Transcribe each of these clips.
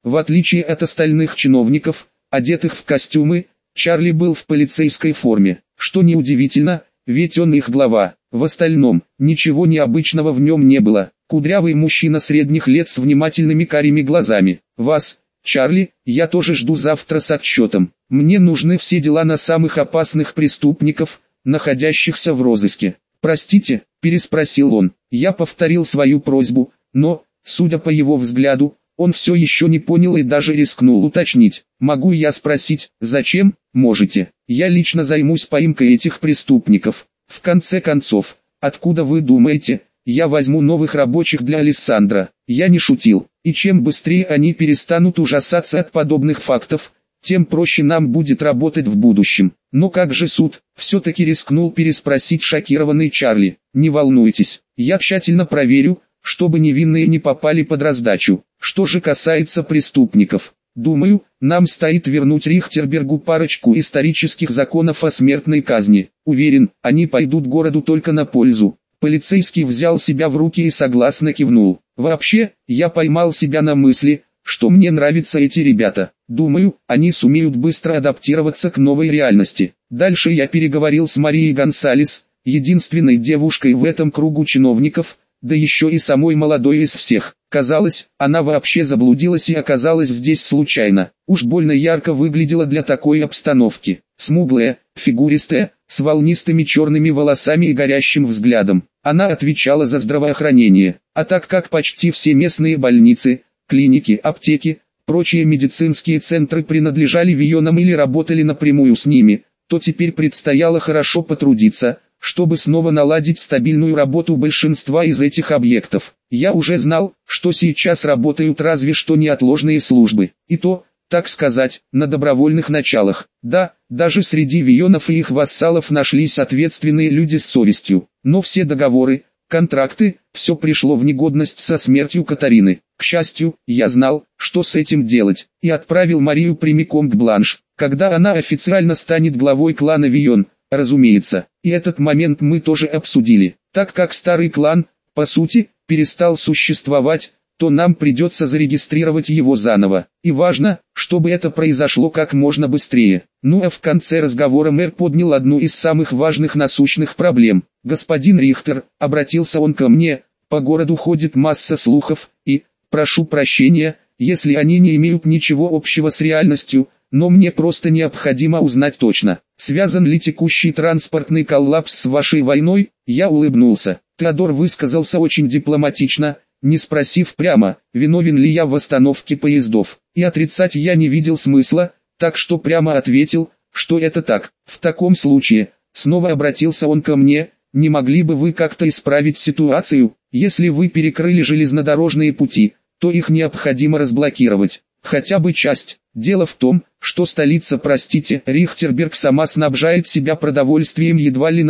В отличие от остальных чиновников, одетых в костюмы, Чарли был в полицейской форме, что неудивительно, ведь он их глава. В остальном, ничего необычного в нем не было. Кудрявый мужчина средних лет с внимательными карими глазами. «Вас, Чарли, я тоже жду завтра с отчетом. Мне нужны все дела на самых опасных преступников, находящихся в розыске». «Простите», – переспросил он. Я повторил свою просьбу, но, судя по его взгляду, он все еще не понял и даже рискнул уточнить. «Могу я спросить, зачем?» «Можете. Я лично займусь поимкой этих преступников. В конце концов, откуда вы думаете, я возьму новых рабочих для Алессандро?» Я не шутил. И чем быстрее они перестанут ужасаться от подобных фактов, тем проще нам будет работать в будущем. «Но как же суд?» – все-таки рискнул переспросить шокированный Чарли. «Не волнуйтесь, я тщательно проверю, чтобы невинные не попали под раздачу. Что же касается преступников, думаю, нам стоит вернуть Рихтербергу парочку исторических законов о смертной казни. Уверен, они пойдут городу только на пользу». Полицейский взял себя в руки и согласно кивнул. «Вообще, я поймал себя на мысли, что мне нравятся эти ребята. Думаю, они сумеют быстро адаптироваться к новой реальности». Дальше я переговорил с Марией Гонсалес, единственной девушкой в этом кругу чиновников, да еще и самой молодой из всех. Казалось, она вообще заблудилась и оказалась здесь случайно. Уж больно ярко выглядела для такой обстановки. Смуглая, фигуристая, с волнистыми черными волосами и горящим взглядом. Она отвечала за здравоохранение. А так как почти все местные больницы, клиники, аптеки, прочие медицинские центры принадлежали Вийонам или работали напрямую с ними, то теперь предстояло хорошо потрудиться, чтобы снова наладить стабильную работу большинства из этих объектов. Я уже знал, что сейчас работают разве что неотложные службы, и то, так сказать, на добровольных началах. Да, даже среди Вийонов и их вассалов нашлись ответственные люди с совестью, но все договоры, контракты, все пришло в негодность со смертью Катарины. К счастью, я знал, что с этим делать, и отправил Марию прямиком к Бланш, когда она официально станет главой клана Вийон. Разумеется, и этот момент мы тоже обсудили. Так как старый клан, по сути, перестал существовать, то нам придется зарегистрировать его заново. И важно, чтобы это произошло как можно быстрее. Ну а в конце разговора мэр поднял одну из самых важных насущных проблем. «Господин Рихтер», — обратился он ко мне, — «по городу ходит масса слухов, и, прошу прощения, если они не имеют ничего общего с реальностью, но мне просто необходимо узнать точно, связан ли текущий транспортный коллапс с вашей войной». Я улыбнулся. Теодор высказался очень дипломатично, не спросив прямо, виновен ли я в остановке поездов. И отрицать я не видел смысла, так что прямо ответил, что это так. «В таком случае», снова обратился он ко мне, «не могли бы вы как-то исправить ситуацию? Если вы перекрыли железнодорожные пути, то их необходимо разблокировать. Хотя бы часть. Дело в том, что столица, Рихтерберг сама снабжает себя продовольствием едва ли на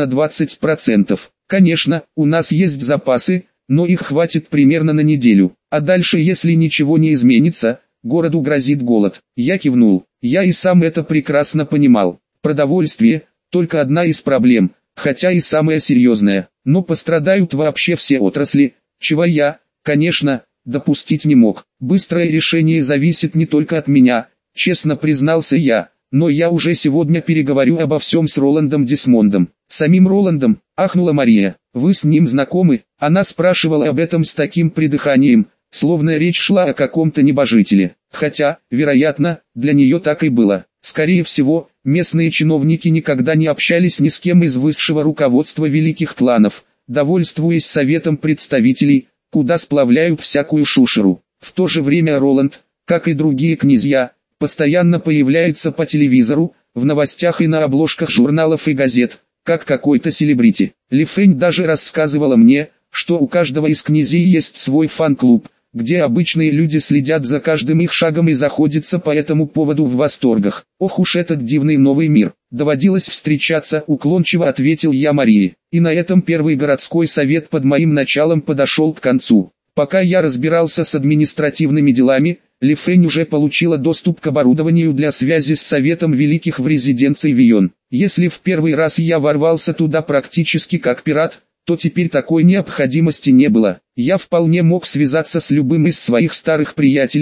20%. Конечно, у нас есть запасы, но их хватит примерно на неделю. А дальше, если ничего не изменится, городу грозит голод». Я кивнул. Я и сам это прекрасно понимал. Продовольствие – только одна из проблем, хотя и самая серьезная. Но пострадают вообще все отрасли, чего я, конечно, допустить не мог. Быстрое решение зависит не только от меня, честно признался я, но я уже сегодня переговорю обо всем с Роландом Десмондом. «Самим Роландом?» – ахнула Мария. «Вы с ним знакомы?» Она спрашивала об этом с таким придыханием, словно речь шла о каком-то небожителе. Хотя, вероятно, для нее так и было. Скорее всего, местные чиновники никогда не общались ни с кем из высшего руководства великих кланов, довольствуясь советом представителей, куда сплавляют всякую шушеру. В то же время Роланд, как и другие князья, постоянно появляется по телевизору, в новостях и на обложках журналов и газет, как какой-то селебрити. Лифэнь даже рассказывала мне, что у каждого из князей есть свой фан-клуб, где обычные люди следят за каждым их шагом и заходятся по этому поводу в восторгах. «Ох уж этот дивный новый мир!» «Доводилось встречаться», — уклончиво ответил я Марии. И на этом первый городской совет под моим началом подошел к концу. Пока я разбирался с административными делами, Лифэнь уже получила доступ к оборудованию для связи с Советом Великих в резиденции Вийон. Если в первый раз я ворвался туда практически как пират, то теперь такой необходимости не было. Я вполне мог связаться с любым из своих старых приятелей,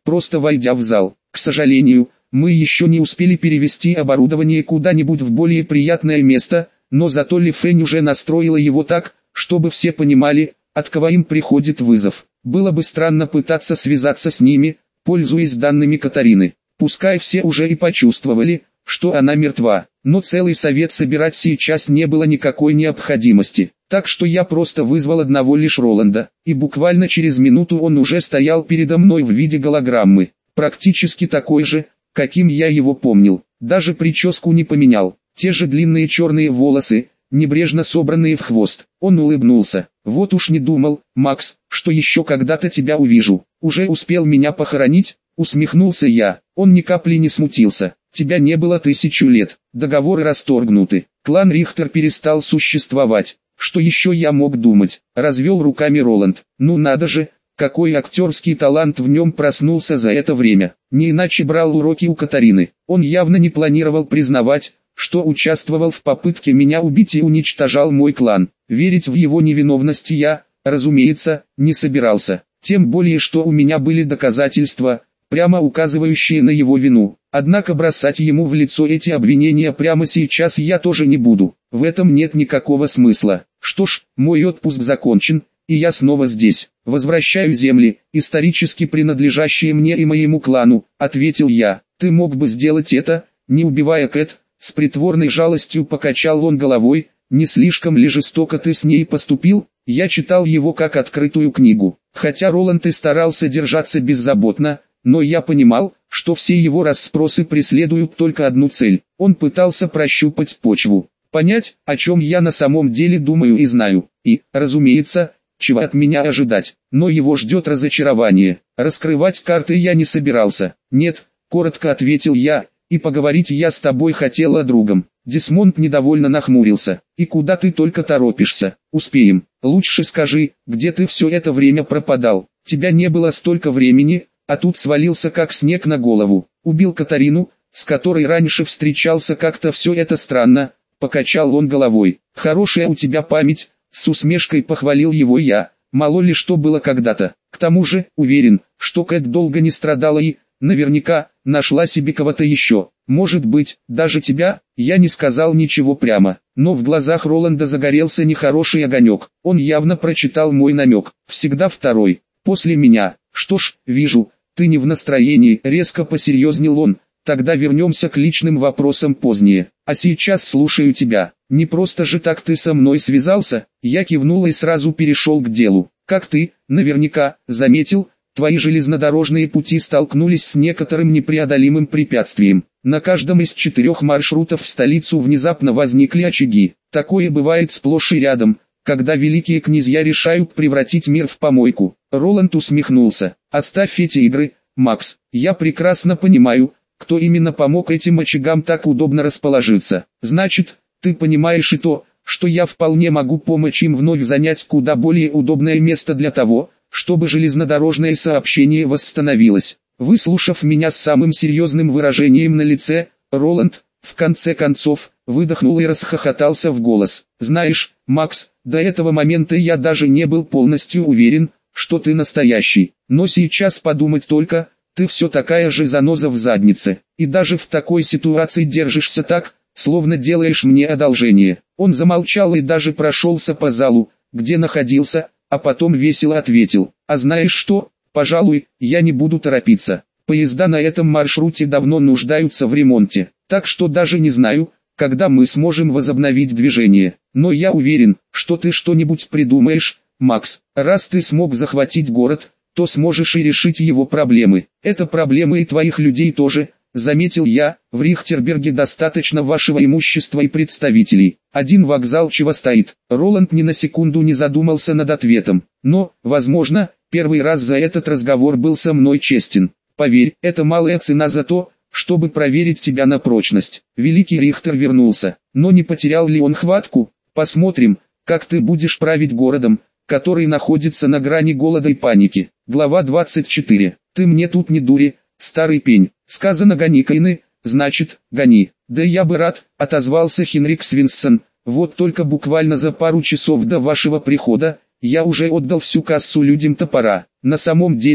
просто войдя в зал. К сожалению, мы еще не успели перевести оборудование куда-нибудь в более приятное место, но зато Ли Фэнь уже настроила его так, чтобы все понимали, от кого им приходит вызов. Было бы странно пытаться связаться с ними, пользуясь данными Катарины. Пускай все уже и почувствовали, что она мертва, но целый совет собирать сейчас не было никакой необходимости. Так что я просто вызвал одного лишь Роланда, и буквально через минуту он уже стоял передо мной в виде голограммы, практически такой же, каким я его помнил. Даже прическу не поменял, те же длинные черные волосы, небрежно собранные в хвост. Он улыбнулся. «Вот уж не думал, Макс, что еще когда-то тебя увижу. Уже успел меня похоронить?» Усмехнулся я. Он ни капли не смутился. «Тебя не было 1000 лет, договоры расторгнуты, клан Рихтер перестал существовать. Что еще я мог думать?» Развел руками Роланд. «Ну надо же, какой актерский талант в нем проснулся за это время. Не иначе брал уроки у Катарины. Он явно не планировал признавать, что участвовал в попытке меня убить и уничтожал мой клан. Верить в его невиновность я, разумеется, не собирался. Тем более, что у меня были доказательства, прямо указывающие на его вину. Однако бросать ему в лицо эти обвинения прямо сейчас я тоже не буду. В этом нет никакого смысла. Что ж, мой отпуск закончен, и я снова здесь. Возвращаю земли, исторически принадлежащие мне и моему клану, ответил я. Ты мог бы сделать это, не убивая Кэт. С притворной жалостью покачал он головой. Не слишком ли жестоко ты с ней поступил? Я читал его как открытую книгу. Хотя Роланд и старался держаться беззаботно, но я понимал, что все его расспросы преследуют только одну цель. Он пытался прощупать почву, понять, о чем я на самом деле думаю и знаю. И, разумеется, чего от меня ожидать. Но его ждет разочарование. Раскрывать карты я не собирался. «Нет», — коротко ответил я, — «и поговорить я с тобой хотел о другом». Десмонд недовольно нахмурился. «И куда ты только торопишься? Успеем. Лучше скажи, где ты все это время пропадал? Тебя не было столько времени, а тут свалился как снег на голову. Убил Катарину, с которой раньше встречался, как-то все это странно», — покачал он головой. «Хорошая у тебя память», — с усмешкой похвалил его я. «Мало ли что было когда-то. К тому же, уверен, что Кэт долго не страдала и, наверняка, нашла себе кого-то еще. Может быть, даже тебя?» Я не сказал ничего прямо, но в глазах Роланда загорелся нехороший огонек. Он явно прочитал мой намек. «Всегда второй, после меня. Что ж, вижу, ты не в настроении», — резко посерьезнел он. «Тогда вернемся к личным вопросам позднее. А сейчас слушаю тебя. Не просто же так ты со мной связался?» Я кивнул и сразу перешел к делу. «Как ты, наверняка, заметил, твои железнодорожные пути столкнулись с некоторым непреодолимым препятствием. На каждом из 4 маршрутов в столицу внезапно возникли очаги. Такое бывает сплошь и рядом, когда великие князья решают превратить мир в помойку». Роланд усмехнулся. «Оставь эти игры, Макс. Я прекрасно понимаю, кто именно помог этим очагам так удобно расположиться. Значит, ты понимаешь и то, что я вполне могу помочь им вновь занять куда более удобное место для того, чтобы железнодорожное сообщение восстановилось». Выслушав меня с самым серьезным выражением на лице, Роланд, в конце концов, выдохнул и расхохотался в голос. «Знаешь, Макс, до этого момента я даже не был полностью уверен, что ты настоящий. Но сейчас подумать только, ты все такая же заноза в заднице. И даже в такой ситуации держишься так, словно делаешь мне одолжение». Он замолчал и даже прошелся по залу, где находился, а потом весело ответил: «А знаешь что? Пожалуй, я не буду торопиться. Поезда на этом маршруте давно нуждаются в ремонте, так что даже не знаю, когда мы сможем возобновить движение. Но я уверен, что ты что-нибудь придумаешь, Макс. Раз ты смог захватить город, то сможешь и решить его проблемы. Это проблемы и твоих людей тоже», — заметил я. «В Рихтерберге достаточно вашего имущества и представителей. Один вокзал чего стоит». Роланд ни на секунду не задумался над ответом. «Но, возможно, первый раз за этот разговор был со мной честен. Поверь, это малая цена за то, чтобы проверить тебя на прочность». Великий Рихтер вернулся. Но не потерял ли он хватку? «Посмотрим, как ты будешь править городом, который находится на грани голода и паники». Глава 24. «Ты мне тут не дури, старый пень. Сказано гони Кайны, значит, гони». «Да я бы рад», — отозвался Хенрик Свинсон. «Вот только буквально за пару часов до вашего прихода, я уже отдал всю кассу людям топора. На самом деле,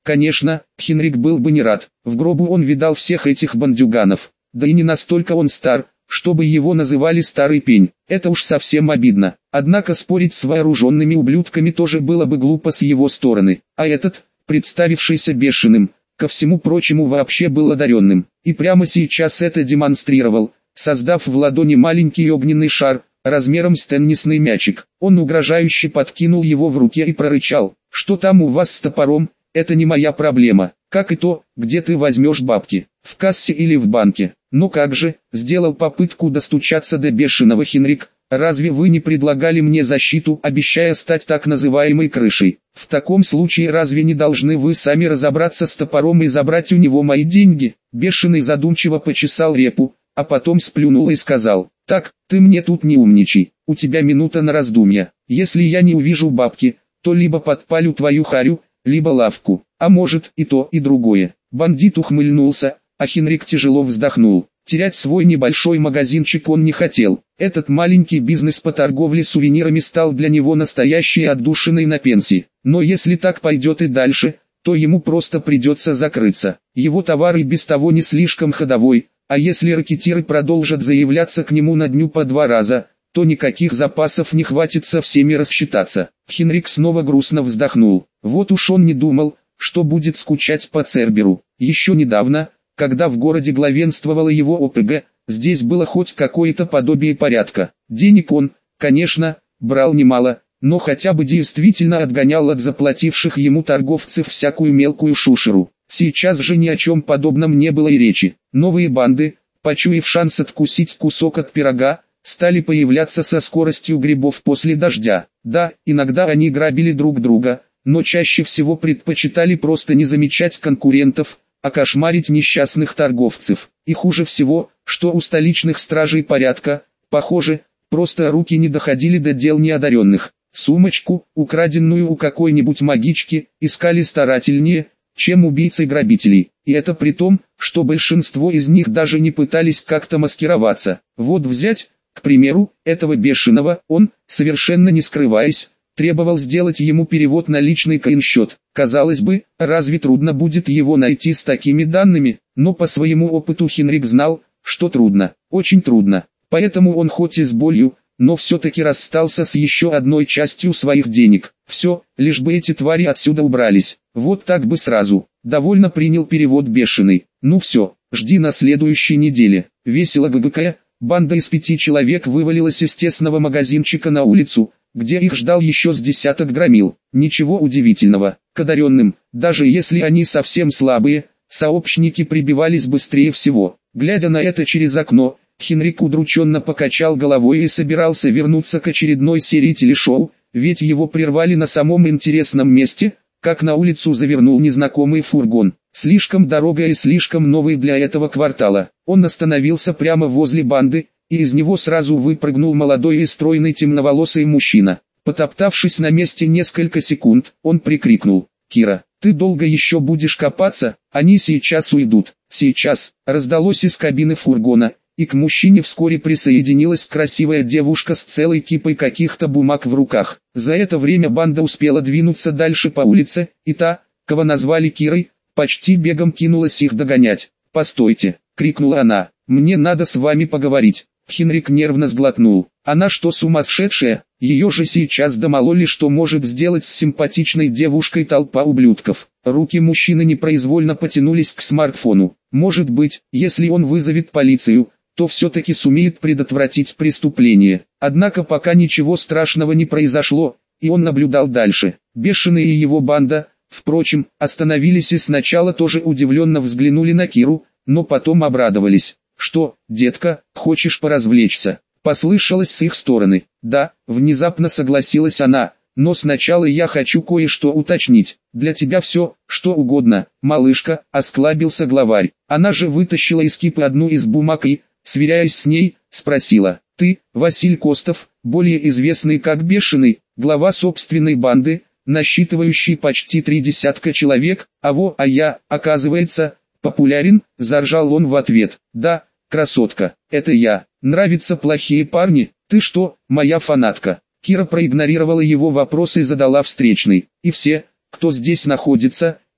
Конечно, Хенрик был бы не рад, в гробу он видал всех этих бандюганов. Да и не настолько он стар, чтобы его называли старый пень, это уж совсем обидно. Однако спорить с вооруженными ублюдками тоже было бы глупо с его стороны. А этот, представившийся бешеным, ко всему прочему вообще был одаренным. И прямо сейчас это демонстрировал, создав в ладони маленький огненный шар, размером с теннисный мячик. Он угрожающе подкинул его в руке и прорычал: «Что там у вас с топором? Это не моя проблема. Как и то, где ты возьмешь бабки, в кассе или в банке». «Ну как же», — сделал попытку достучаться до бешеного Хенрик, «разве вы не предлагали мне защиту, обещая стать так называемой крышей? В таком случае разве не должны вы сами разобраться с топором и забрать у него мои деньги?» Бешеный задумчиво почесал репу, а потом сплюнул и сказал: «Так, ты мне тут не умничай, у тебя минута на раздумья. Если я не увижу бабки, то либо подпалю твою харю, либо лавку, а может и то, и другое». Бандит ухмыльнулся, а Хенрик тяжело вздохнул. Терять свой небольшой магазинчик он не хотел. Этот маленький бизнес по торговле сувенирами стал для него настоящей отдушиной на пенсии. Но если так пойдет и дальше, то ему просто придется закрыться. Его товар и без того не слишком ходовой, а если ракетиры продолжат заявляться к нему на дню по 2 раза, то никаких запасов не хватит со всеми рассчитаться. Хенрик снова грустно вздохнул. Вот уж он не думал, что будет скучать по Церберу. Еще недавно, когда в городе главенствовала его ОПГ, здесь было хоть какое-то подобие порядка. Денег он, конечно, брал немало, но хотя бы действительно отгонял от заплативших ему торговцев всякую мелкую шушеру. Сейчас же ни о чем подобном не было и речи. Новые банды, почуяв шанс откусить кусок от пирога, стали появляться со скоростью грибов после дождя. Да, иногда они грабили друг друга, но чаще всего предпочитали просто не замечать конкурентов, а кошмарить несчастных торговцев. И хуже всего, что у столичных стражей порядка, похоже, просто руки не доходили до дел неодаренных. Сумочку, украденную у какой-нибудь магички, искали старательнее, чем убийцы грабителей. И это при том, что большинство из них даже не пытались как-то маскироваться. Вот взять, к примеру, этого бешеного, он, совершенно не скрываясь, требовал сделать ему перевод на личный коин-счет. Казалось бы, разве трудно будет его найти с такими данными? Но по своему опыту Хенрик знал, что трудно, очень трудно. Поэтому он хоть и с болью, но все-таки расстался с еще одной частью своих денег. Все, лишь бы эти твари отсюда убрались. Вот так бы сразу. Довольно принял перевод бешеный. Ну все, жди на следующей неделе. Весело ггкая, банда из 5 человек вывалилась из тесного магазинчика на улицу, где их ждал еще с десяток громил. Ничего удивительного, к одаренным, даже если они совсем слабые, сообщники прибивались быстрее всего. Глядя на это через окно, Хенрик удрученно покачал головой и собирался вернуться к очередной серии телешоу, ведь его прервали на самом интересном месте, как на улицу завернул незнакомый фургон. Слишком дорогая и слишком новый для этого квартала. Он остановился прямо возле банды, и из него сразу выпрыгнул молодой и стройный темноволосый мужчина. Потоптавшись на месте несколько секунд, он прикрикнул: «Кира, ты долго еще будешь копаться? Они сейчас уйдут». «Сейчас», раздалось из кабины фургона, и к мужчине вскоре присоединилась красивая девушка с целой кипой каких-то бумаг в руках. За это время банда успела двинуться дальше по улице, и та, кого назвали Кирой, почти бегом кинулась их догонять. «Постойте!» — крикнула она. «Мне надо с вами поговорить». Хенрик нервно сглотнул. Она что, сумасшедшая? Ее же сейчас домололи, что может сделать с симпатичной девушкой толпа ублюдков. Руки мужчины непроизвольно потянулись к смартфону. Может быть, если он вызовет полицию, то все-таки сумеет предотвратить преступление. Однако пока ничего страшного не произошло, и он наблюдал дальше. Бешеный и его банда, впрочем, остановились и сначала тоже удивленно взглянули на Киру, но потом обрадовались. «Что, детка, хочешь поразвлечься?» Послышалось с их стороны. «Да», внезапно согласилась она, «но сначала я хочу кое-что уточнить. Для тебя все, что угодно, малышка», осклабился главарь. Она же вытащила из кипы одну из бумаг и, сверяясь с ней, спросила: «Ты, Василь Костов, более известный как Бешеный, глава собственной банды, насчитывающий почти 3 десятка человек, а я, оказывается, популярен?» Заржал он в ответ. «Да, красотка, это я. Нравятся плохие парни? Ты что, моя фанатка?» Кира проигнорировала его вопрос и задала встречный. «И все, кто здесь находится,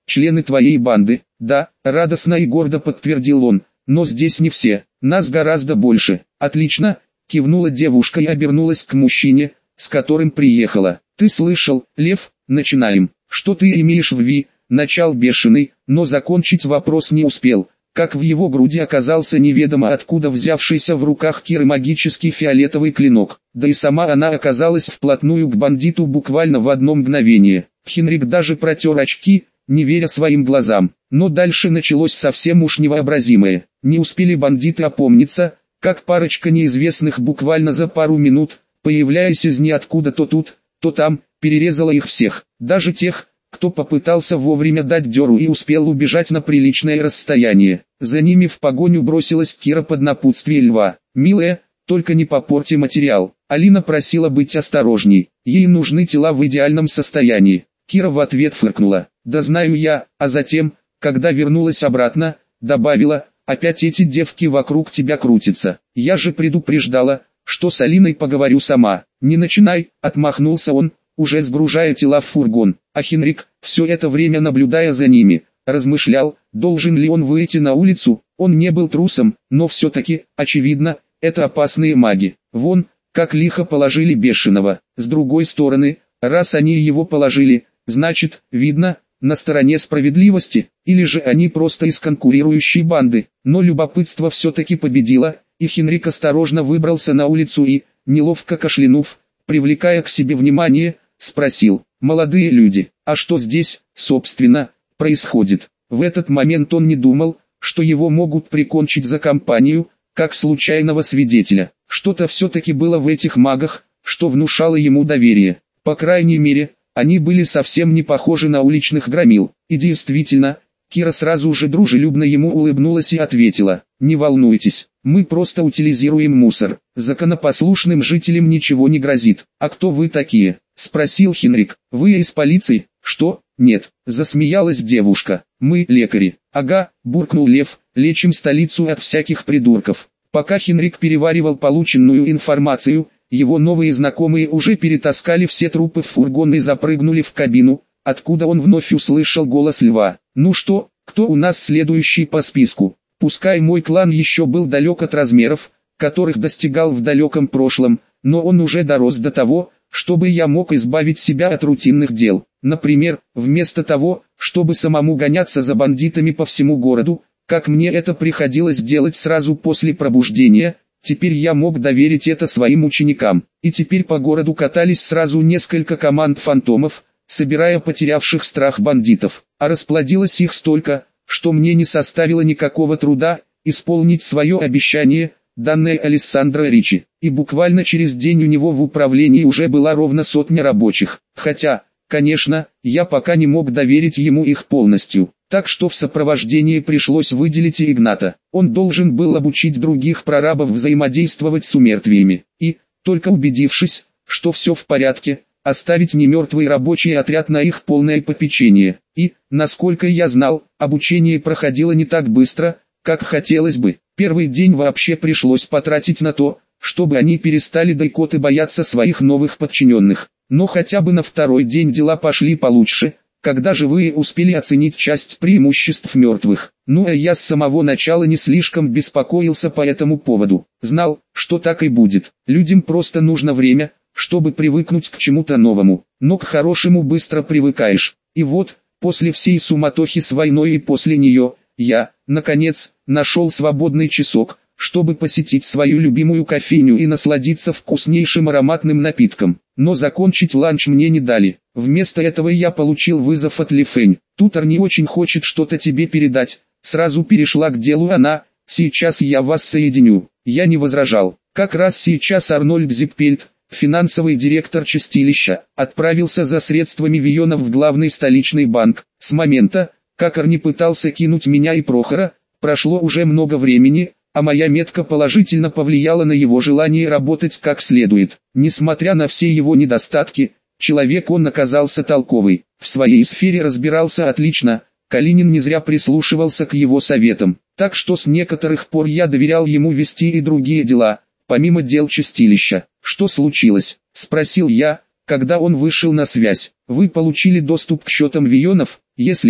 члены твоей банды. Да, радостно и гордо подтвердил он, но здесь не все, нас гораздо больше. Отлично, кивнула девушка и обернулась к мужчине, с которым приехала. Ты слышал, Лев, начинаем. Что ты имеешь в виду? Начал Бешеный, но закончить вопрос не успел, как в его груди оказался неведомо откуда взявшийся в руках Киры магический фиолетовый клинок. Да и сама она оказалась вплотную к бандиту буквально в одно мгновение. Хенрик даже протер очки, не веря своим глазам. Но дальше началось совсем уж невообразимое. Не успели бандиты опомниться, как парочка неизвестных буквально за пару минут, появляясь из ниоткуда то тут, то там, перерезала их всех, даже тех, кто попытался вовремя дать дёру и успел убежать на приличное расстояние. За ними в погоню бросилась Кира под напутствие Льва. «Милая, только не попорти материал». Алина просила быть осторожней, ей нужны тела в идеальном состоянии. Кира в ответ фыркнула. «Да знаю я», а затем, когда вернулась обратно, добавила, «опять эти девки вокруг тебя крутятся. Я же предупреждала, что с Алиной поговорю сама». «Не начинай», отмахнулся он, уже сгружая тела в фургон. А Хенрик, все это время наблюдая за ними, размышлял, должен ли он выйти на улицу. Он не был трусом, но все-таки, очевидно, это опасные маги. Вон, как лихо положили Бешеного. С другой стороны, раз они его положили, значит, видно, на стороне справедливости, или же они просто из конкурирующей банды. Но любопытство все-таки победило, и Хенрик осторожно выбрался на улицу и, неловко кашлянув, привлекая к себе внимание, спросил: «Молодые люди, а что здесь, собственно, происходит?» В этот момент он не думал, что его могут прикончить за компанию, как случайного свидетеля. Что-то все-таки было в этих магах, что внушало ему доверие. По крайней мере, они были совсем не похожи на уличных громил. И действительно, Кира сразу же дружелюбно ему улыбнулась и ответила: «Не волнуйтесь, мы просто утилизируем мусор. Законопослушным жителям ничего не грозит». «А кто вы такие?» — спросил Хенрик. «Вы из полиции?» «Что? Нет», — засмеялась девушка. «Мы лекари». «Ага», — буркнул Лев, «лечим столицу от всяких придурков». Пока Хенрик переваривал полученную информацию, его новые знакомые уже перетаскали все трупы в фургон и запрыгнули в кабину, откуда он вновь услышал голос Льва. «Ну что, кто у нас следующий по списку?» Пускай мой клан еще был далек от размеров, которых достигал в далеком прошлом, но он уже дорос до того, чтобы я мог избавить себя от рутинных дел. Например, вместо того, чтобы самому гоняться за бандитами по всему городу, как мне это приходилось делать сразу после пробуждения, теперь я мог доверить это своим ученикам. И теперь по городу катались сразу несколько команд фантомов, собирая потерявших страх бандитов. А расплодилось их столько, что мне не составило никакого труда исполнить свое обещание, данное Алессандро Ричи. И буквально через день у него в управлении уже была ровно 100 рабочих. Хотя, конечно, я пока не мог доверить ему их полностью. Так что в сопровождении пришлось выделить и Игната. Он должен был обучить других прорабов взаимодействовать с умертвиями. И, только убедившись, что все в порядке, оставить немертвый рабочий отряд на их полное попечение. И, насколько я знал, обучение проходило не так быстро, как хотелось бы. Первый день вообще пришлось потратить на то, чтобы они перестали дайкоты бояться своих новых подчиненных. Но хотя бы на второй день дела пошли получше, когда живые успели оценить часть преимуществ мертвых. Ну а я с самого начала не слишком беспокоился по этому поводу. Знал, что так и будет. Людям просто нужно время, чтобы привыкнуть к чему-то новому. Но к хорошему быстро привыкаешь. И вот, после всей суматохи с войной и после нее, я, наконец, нашел свободный часок, чтобы посетить свою любимую кофейню и насладиться вкуснейшим ароматным напитком. Но закончить ланч мне не дали. Вместо этого я получил вызов от Лифэнь. «Тутор не очень хочет что-то тебе передать», сразу перешла к делу она. «Сейчас я вас соединю». Я не возражал. Как раз сейчас Арнольд Зиппельт, финансовый директор чистилища, отправился за средствами Вионов в главный столичный банк. С момента, как Арни пытался кинуть меня и Прохора, прошло уже много времени, а моя метка положительно повлияла на его желание работать как следует. Несмотря на все его недостатки, человек он оказался толковый, в своей сфере разбирался отлично, Калинин не зря прислушивался к его советам, так что с некоторых пор я доверял ему вести и другие дела, помимо дел чистилища. «Что случилось?» – спросил я, когда он вышел на связь. «Вы получили доступ к счетам Вионов?» «Если бы»,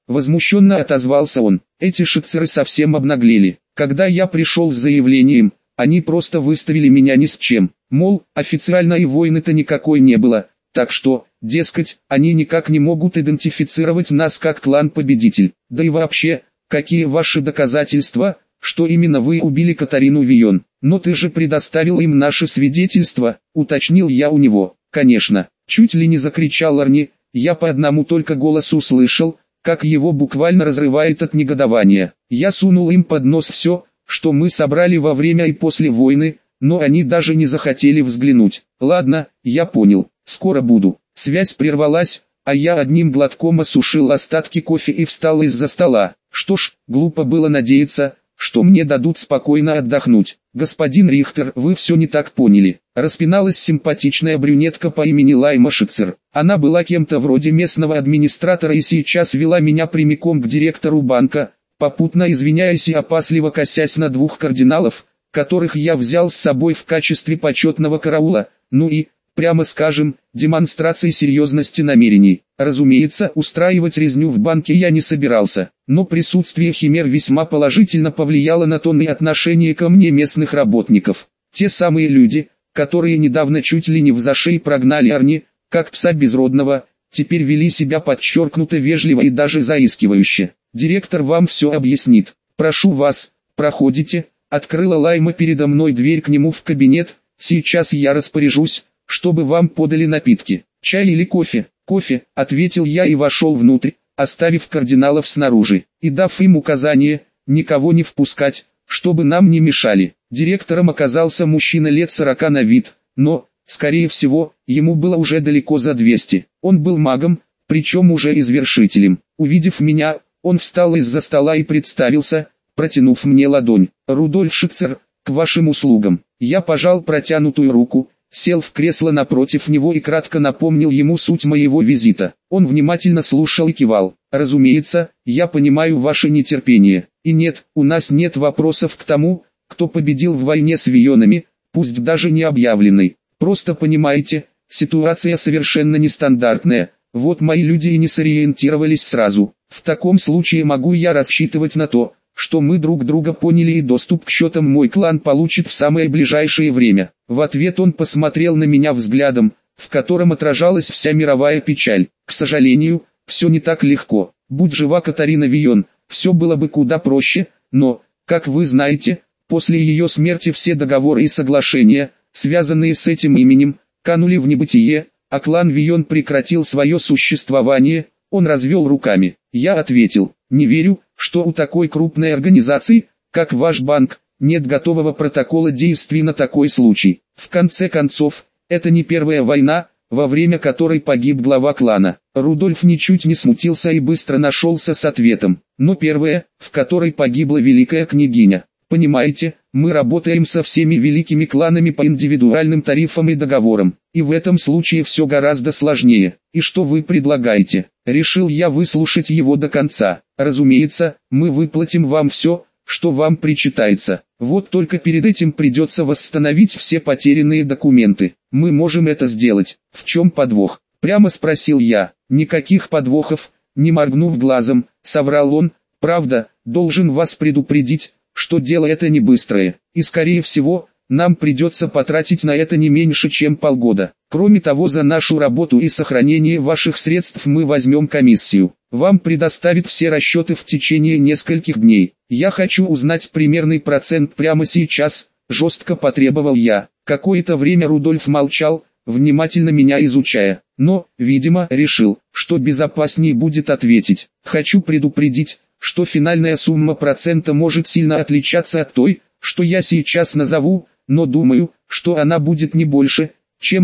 возмущенно отозвался он. Эти шицеры совсем обнаглели. Когда я пришел с заявлением, они просто выставили меня ни с чем. Мол, официальной войны-то никакой не было, так что, дескать, они никак не могут идентифицировать нас как клан-победитель. Да и вообще, какие ваши доказательства, что именно вы убили Катарину Вийон? Но ты же предоставил им наши свидетельства, уточнил я у него. Конечно, чуть ли не закричал Арни, я по одному только голосу слышал, как его буквально разрывает от негодования. Я сунул им под нос все, что мы собрали во время и после войны, но они даже не захотели взглянуть. Ладно, я понял, скоро буду. Связь прервалась, а я одним глотком осушил остатки кофе и встал из-за стола. Что ж, глупо было надеяться, что мне дадут спокойно отдохнуть. Господин Рихтер, вы все не так поняли. Распиналась симпатичная брюнетка по имени Лайма Шицер. Она была кем-то вроде местного администратора и сейчас вела меня прямиком к директору банка, попутно извиняясь и опасливо косясь на двух кардиналов, которых я взял с собой в качестве почетного караула, ну и, прямо скажем, демонстрации серьезности намерений. Разумеется, устраивать резню в банке я не собирался, но присутствие химер весьма положительно повлияло на тон и отношение ко мне местных работников. Те самые люди, которые недавно чуть ли не в зашей прогнали Арни, как пса безродного, теперь вели себя подчеркнуто вежливо и даже заискивающе. «Директор вам все объяснит. Прошу вас, проходите», — открыла Лайма передо мной дверь к нему в кабинет. «Сейчас я распоряжусь, чтобы вам подали напитки. Чай или кофе?» «Кофе», — ответил я и вошел внутрь, оставив кардиналов снаружи, и дав им указание, никого не впускать, чтобы нам не мешали. Директором оказался мужчина лет 40 на вид, но, скорее всего, ему было уже далеко за 200. Он был магом, причем уже извершителем. Увидев меня, он встал из-за стола и представился, протянув мне ладонь. «Рудольф Шицер, к вашим услугам». Я пожал протянутую руку, сел в кресло напротив него и кратко напомнил ему суть моего визита. Он внимательно слушал и кивал. «Разумеется, я понимаю ваше нетерпение. И нет, у нас нет вопросов к тому, кто победил в войне с Вийонами, пусть даже не объявленной. Просто понимаете, ситуация совершенно нестандартная, вот мои люди и не сориентировались сразу. В таком случае могу я рассчитывать на то, что мы друг друга поняли и доступ к счетам мой клан получит в самое ближайшее время». В ответ он посмотрел на меня взглядом, в котором отражалась вся мировая печаль. «К сожалению, все не так легко. Будь жива Катарина Вийон, все было бы куда проще, но, как вы знаете, после ее смерти все договоры и соглашения, связанные с этим именем, канули в небытие, а клан Вийон прекратил свое существование». Он развел руками. Я ответил: «Не верю, что у такой крупной организации, как ваш банк, нет готового протокола действий на такой случай. В конце концов, это не первая война, во время которой погиб глава клана». Рудольф ничуть не смутился и быстро нашелся с ответом: «Но первая, в которой погибла великая княгиня. Понимаете, мы работаем со всеми великими кланами по индивидуальным тарифам и договорам, и в этом случае все гораздо сложнее. И что вы предлагаете?» Решил я выслушать его до конца. «Разумеется, мы выплатим вам все, что вам причитается. Вот только перед этим придется восстановить все потерянные документы. Мы можем это сделать». «В чем подвох?» — прямо спросил я. «Никаких подвохов», — не моргнув глазом, соврал он. «Правда, должен вас предупредить, что дело это не быстрое, и скорее всего, нам придется потратить на это не меньше чем полгода. Кроме того, за нашу работу и сохранение ваших средств мы возьмем комиссию. Вам предоставят все расчеты в течение нескольких дней. Я хочу узнать примерный процент прямо сейчас», — жестко потребовал я. Какое-то время Рудольф молчал, внимательно меня изучая, но, видимо, решил, что безопаснее будет ответить. «Хочу предупредить, что финальная сумма процента может сильно отличаться от той, что я сейчас назову, но думаю, что она будет не больше, чем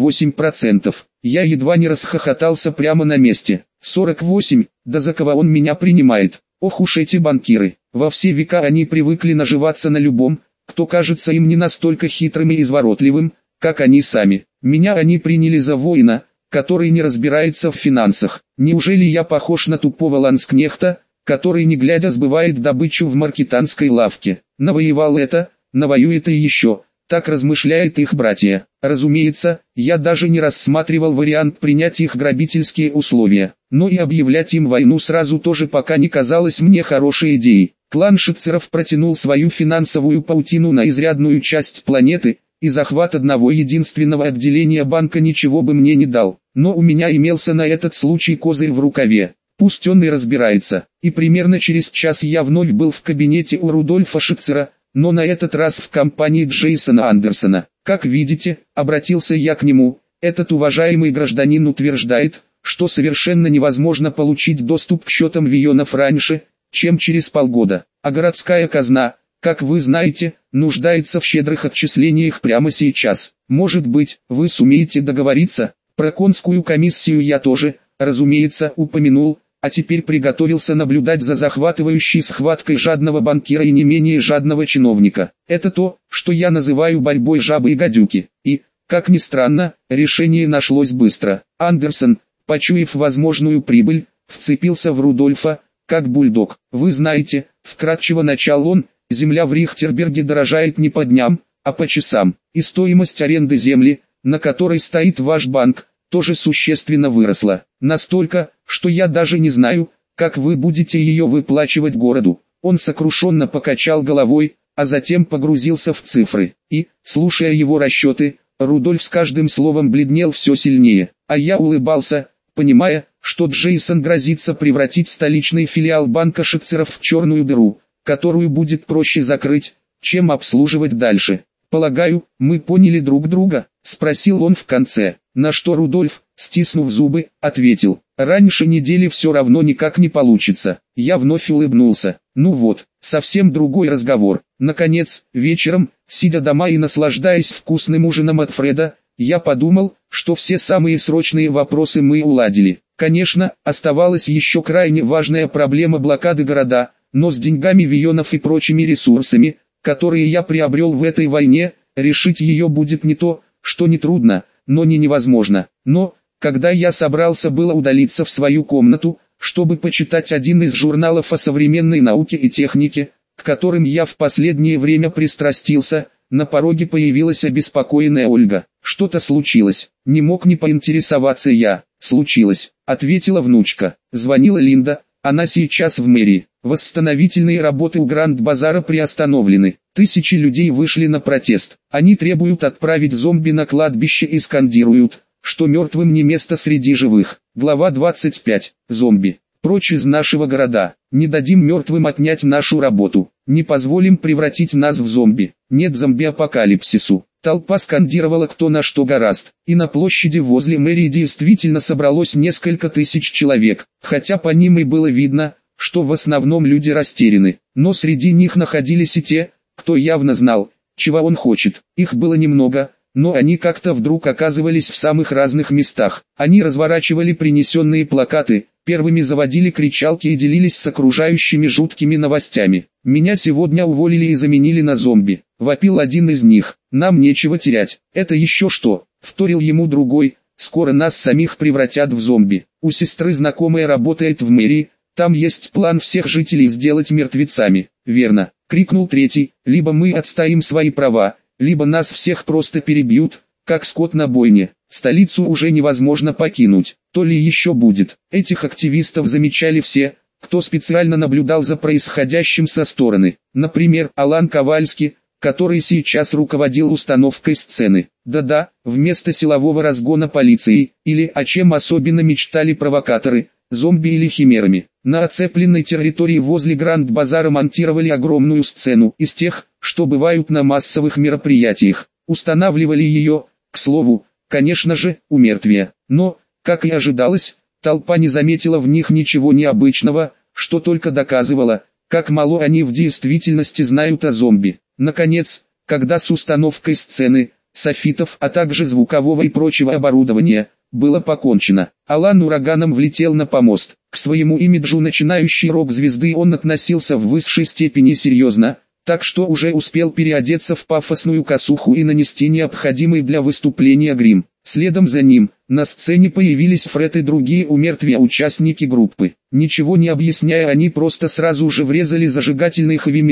48%. Я едва не расхохотался прямо на месте. 48, да за кого он меня принимает? Ох уж эти банкиры. Во все века они привыкли наживаться на любом, кто кажется им не настолько хитрым и изворотливым, как они сами. Меня они приняли за воина, который не разбирается в финансах. Неужели я похож на тупого ланскнехта, который не глядя сбывает добычу в маркетанской лавке? Навоевал это, навоюет и еще. Так размышляет их братья. Разумеется, я даже не рассматривал вариант принять их грабительские условия, но и объявлять им войну сразу тоже пока не казалось мне хорошей идеей. Клан Шицеров протянул свою финансовую паутину на изрядную часть планеты, и захват одного единственного отделения банка ничего бы мне не дал. Но у меня имелся на этот случай козырь в рукаве. Пусть он и разбирается. И примерно через час я вновь был в кабинете у Рудольфа Шицера, но на этот раз в компании Джейсона Андерсона. Как видите, обратился я к нему, этот уважаемый гражданин утверждает, что совершенно невозможно получить доступ к счетам Вионов раньше, чем через полгода. А городская казна, как вы знаете, нуждается в щедрых отчислениях прямо сейчас. Может быть, вы сумеете договориться? Про конскую комиссию я тоже, разумеется, упомянул, а теперь приготовился наблюдать за захватывающей схваткой жадного банкира и не менее жадного чиновника. Это то, что я называю борьбой жабы и гадюки. И, как ни странно, решение нашлось быстро. Андерсон, почуяв возможную прибыль, вцепился в Рудольфа, как бульдог. Вы знаете, вкратчиво начал он, земля в Рихтерберге дорожает не по дням, а по часам. И стоимость аренды земли, на которой стоит ваш банк, тоже существенно выросла. Настолько, что я даже не знаю, как вы будете ее выплачивать городу. Он сокрушенно покачал головой, а затем погрузился в цифры. И, слушая его расчеты, Рудольф с каждым словом бледнел все сильнее. А я улыбался, понимая, что Джейсон грозится превратить столичный филиал банка Шицеров в черную дыру, которую будет проще закрыть, чем обслуживать дальше. «Полагаю, мы поняли друг друга?» — спросил он в конце, на что Рудольф, стиснув зубы, ответил: «Раньше недели все равно никак не получится». Я вновь улыбнулся. Ну вот, совсем другой разговор. Наконец, вечером, сидя дома и наслаждаясь вкусным ужином от Фреда, я подумал, что все самые срочные вопросы мы уладили. Конечно, оставалась еще крайне важная проблема блокады города, но с деньгами Вионов и прочими ресурсами, которые я приобрел в этой войне, решить ее будет не то, что нетрудно, но не невозможно. Но, когда я собрался было удалиться в свою комнату, чтобы почитать один из журналов о современной науке и технике, к которым я в последнее время пристрастился, на пороге появилась обеспокоенная Ольга. «Что-то случилось?» Не мог не поинтересоваться я. «Случилось», — ответила внучка. Звонила Линда, она сейчас в мэрии. Восстановительные работы у Гранд-базара приостановлены. Тысячи людей вышли на протест. Они требуют отправить зомби на кладбище и скандируют, что мертвым не место среди живых. Глава 25. Зомби. Прочь из нашего города. Не дадим мертвым отнять нашу работу. Не позволим превратить нас в зомби. Нет зомби-апокалипсису. Толпа скандировала кто на что горазд. И на площади возле мэрии действительно собралось несколько тысяч человек. Хотя по ним и было видно, что в основном люди растеряны. Но среди них находились и те, кто явно знал, чего он хочет. Их было немного, но они как-то вдруг оказывались в самых разных местах. Они разворачивали принесенные плакаты, первыми заводили кричалки и делились с окружающими жуткими новостями. «Меня сегодня уволили и заменили на зомби», — вопил один из них. «Нам нечего терять». «Это еще что?» — вторил ему другой. «Скоро нас самих превратят в зомби. У сестры знакомая работает в мэрии, там есть план всех жителей сделать мертвецами». «Верно», — крикнул третий. «Либо мы отстоим свои права, либо нас всех просто перебьют, как скот на бойне. Столицу уже невозможно покинуть, то ли еще будет». Этих активистов замечали все, кто специально наблюдал за происходящим со стороны. Например, Алан Ковальский, который сейчас руководил установкой сцены. Да-да, вместо силового разгона полиции, или о чем особенно мечтали провокаторы, зомби или химерами. На оцепленной территории возле Гранд-базара монтировали огромную сцену из тех, что бывают на массовых мероприятиях. Устанавливали ее, к слову, конечно же, у мертвия. Но, как и ожидалось, толпа не заметила в них ничего необычного, что только доказывало, как мало они в действительности знают о зомби. Наконец, когда с установкой сцены, софитов, а также звукового и прочего оборудования, было покончено, Алан ураганом влетел на помост. К своему имиджу начинающей рок-звезды он относился в высшей степени серьезно, так что уже успел переодеться в пафосную косуху и нанести необходимый для выступления грим. Следом за ним, на сцене появились Фред и другие у мертвия участники группы. Ничего не объясняя, они просто сразу же врезали зажигательный хэви-металл.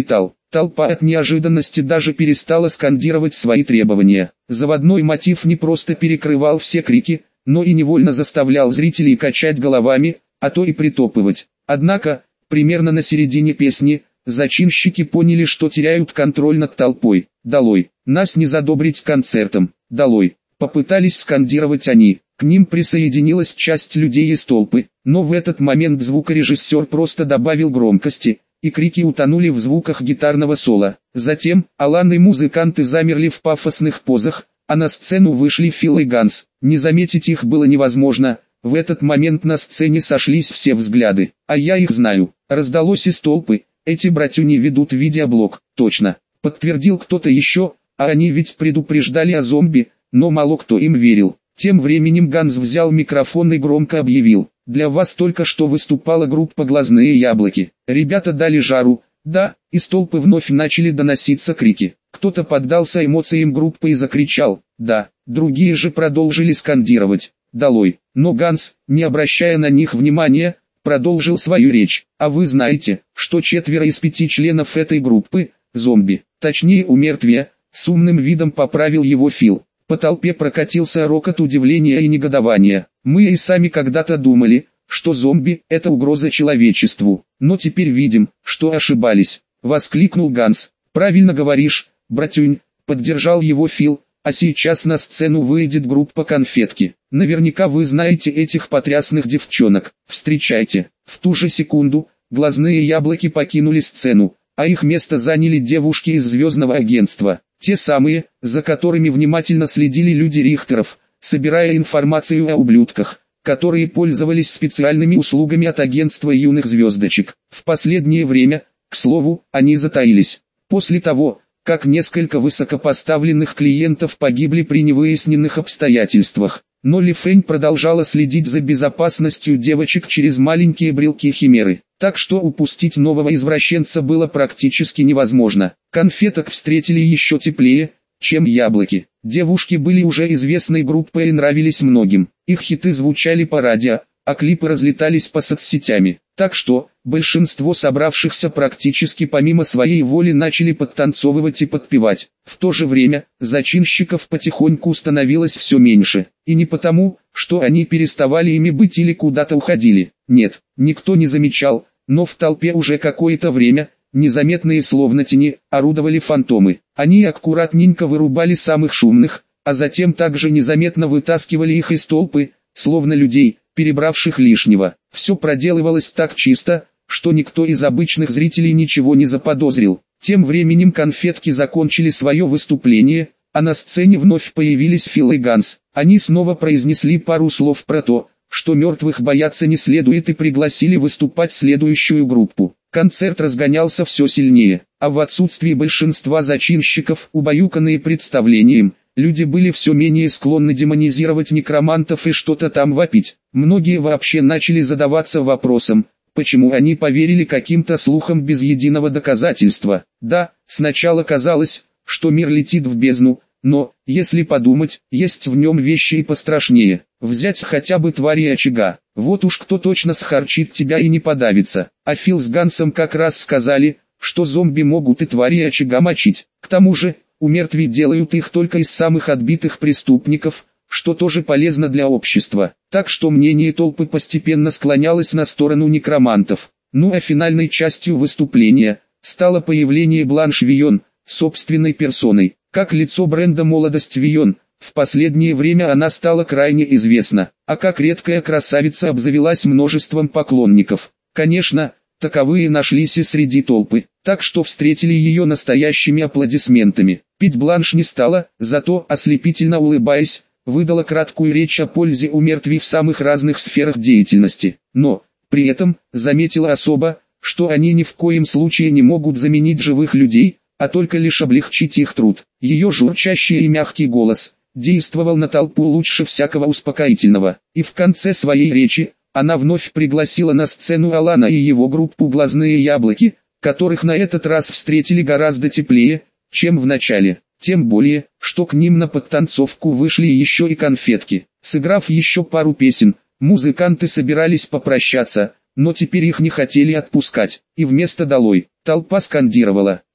Толпа от неожиданности даже перестала скандировать свои требования. Заводной мотив не просто перекрывал все крики, но и невольно заставлял зрителей качать головами, а то и притопывать. Однако, примерно на середине песни, зачинщики поняли, что теряют контроль над толпой. «Долой! Нас не задобрить концертом! Долой!» Попытались скандировать они. К ним присоединилась часть людей из толпы, но в этот момент звукорежиссер просто добавил громкости, и крики утонули в звуках гитарного соло. Затем, Алан и музыканты замерли в пафосных позах, а на сцену вышли Фил и Ганс. Не заметить их было невозможно. В этот момент на сцене сошлись все взгляды. «А я их знаю», раздалось из толпы. «Эти братюни ведут видеоблог». «Точно», подтвердил кто-то еще, а они ведь предупреждали о зомби, но мало кто им верил. Тем временем Ганс взял микрофон и громко объявил: «Для вас только что выступала группа «Глазные яблоки». Ребята дали жару». Да, из толпы вновь начали доноситься крики. Кто-то поддался эмоциям группы и закричал «да», другие же продолжили скандировать «долой». Но Ганс, не обращая на них внимания, продолжил свою речь. «А вы знаете, что 4 из 5 членов этой группы – зомби, точнее умертвия», с умным видом поправил его Фил. По толпе прокатился рокот удивления и негодования. «Мы и сами когда-то думали, что зомби – это угроза человечеству, но теперь видим, что ошибались», – воскликнул Ганс. «Правильно говоришь, братюнь», – поддержал его Фил. «А сейчас на сцену выйдет группа «Конфетки». Наверняка вы знаете этих потрясных девчонок. Встречайте». В ту же секунду, глазные яблоки покинули сцену, а их место заняли девушки из звездного агентства. Те самые, за которыми внимательно следили люди Рихтеров, собирая информацию о ублюдках, которые пользовались специальными услугами от агентства юных звездочек. В последнее время, к слову, они затаились. После того, как несколько высокопоставленных клиентов погибли при невыясненных обстоятельствах. Но Ли Фэнь продолжала следить за безопасностью девочек через маленькие брелки химеры, так что упустить нового извращенца было практически невозможно. Конфеток встретили еще теплее, чем яблоки. Девушки были уже известной группой и нравились многим. Их хиты звучали по радио, а клипы разлетались по соцсетям. Так что, большинство собравшихся практически помимо своей воли начали подтанцовывать и подпевать. В то же время, зачинщиков потихоньку становилось все меньше. И не потому, что они переставали ими быть или куда-то уходили. Нет, никто не замечал, но в толпе уже какое-то время, незаметные словно тени, орудовали фантомы. Они аккуратненько вырубали самых шумных, а затем также незаметно вытаскивали их из толпы, словно людей, перебравших лишнего. Все проделывалось так чисто, что никто из обычных зрителей ничего не заподозрил. Тем временем конфетки закончили свое выступление, а на сцене вновь появились Фил и Ганс. Они снова произнесли пару слов про то, что мертвых бояться не следует, и пригласили выступать следующую группу. Концерт разгонялся все сильнее, а в отсутствии большинства зачинщиков, убаюканные представлением, люди были все менее склонны демонизировать некромантов и что-то там вопить. Многие вообще начали задаваться вопросом, почему они поверили каким-то слухам без единого доказательства. Да, сначала казалось, что мир летит в бездну, но, если подумать, есть в нем вещи и пострашнее. Взять хотя бы твари очага. Вот уж кто точно схарчит тебя и не подавится. А Фил с Гансом как раз сказали, что зомби могут и твари очага мочить. К тому же, умертвить делают их только из самых отбитых преступников, что тоже полезно для общества. Так что мнение толпы постепенно склонялось на сторону некромантов. Ну а финальной частью выступления стало появление Бланш Вийон, собственной персоной. Как лицо бренда «Молодость Вийон», в последнее время она стала крайне известна, а как редкая красавица обзавелась множеством поклонников. Конечно, таковые нашлись и среди толпы, так что встретили ее настоящими аплодисментами. Пить Бланш не стала, зато, ослепительно улыбаясь, выдала краткую речь о пользе умертвий в самых разных сферах деятельности. Но, при этом, заметила особо, что они ни в коем случае не могут заменить живых людей, а только лишь облегчить их труд. Ее журчащий и мягкий голос действовал на толпу лучше всякого успокоительного. И в конце своей речи, она вновь пригласила на сцену Алана и его группу «Глазные яблоки», которых на этот раз встретили гораздо теплее, чем в начале. Тем более, что к ним на подтанцовку вышли еще и конфетки. Сыграв еще пару песен, музыканты собирались попрощаться, но теперь их не хотели отпускать. И вместо «долой» толпа скандировала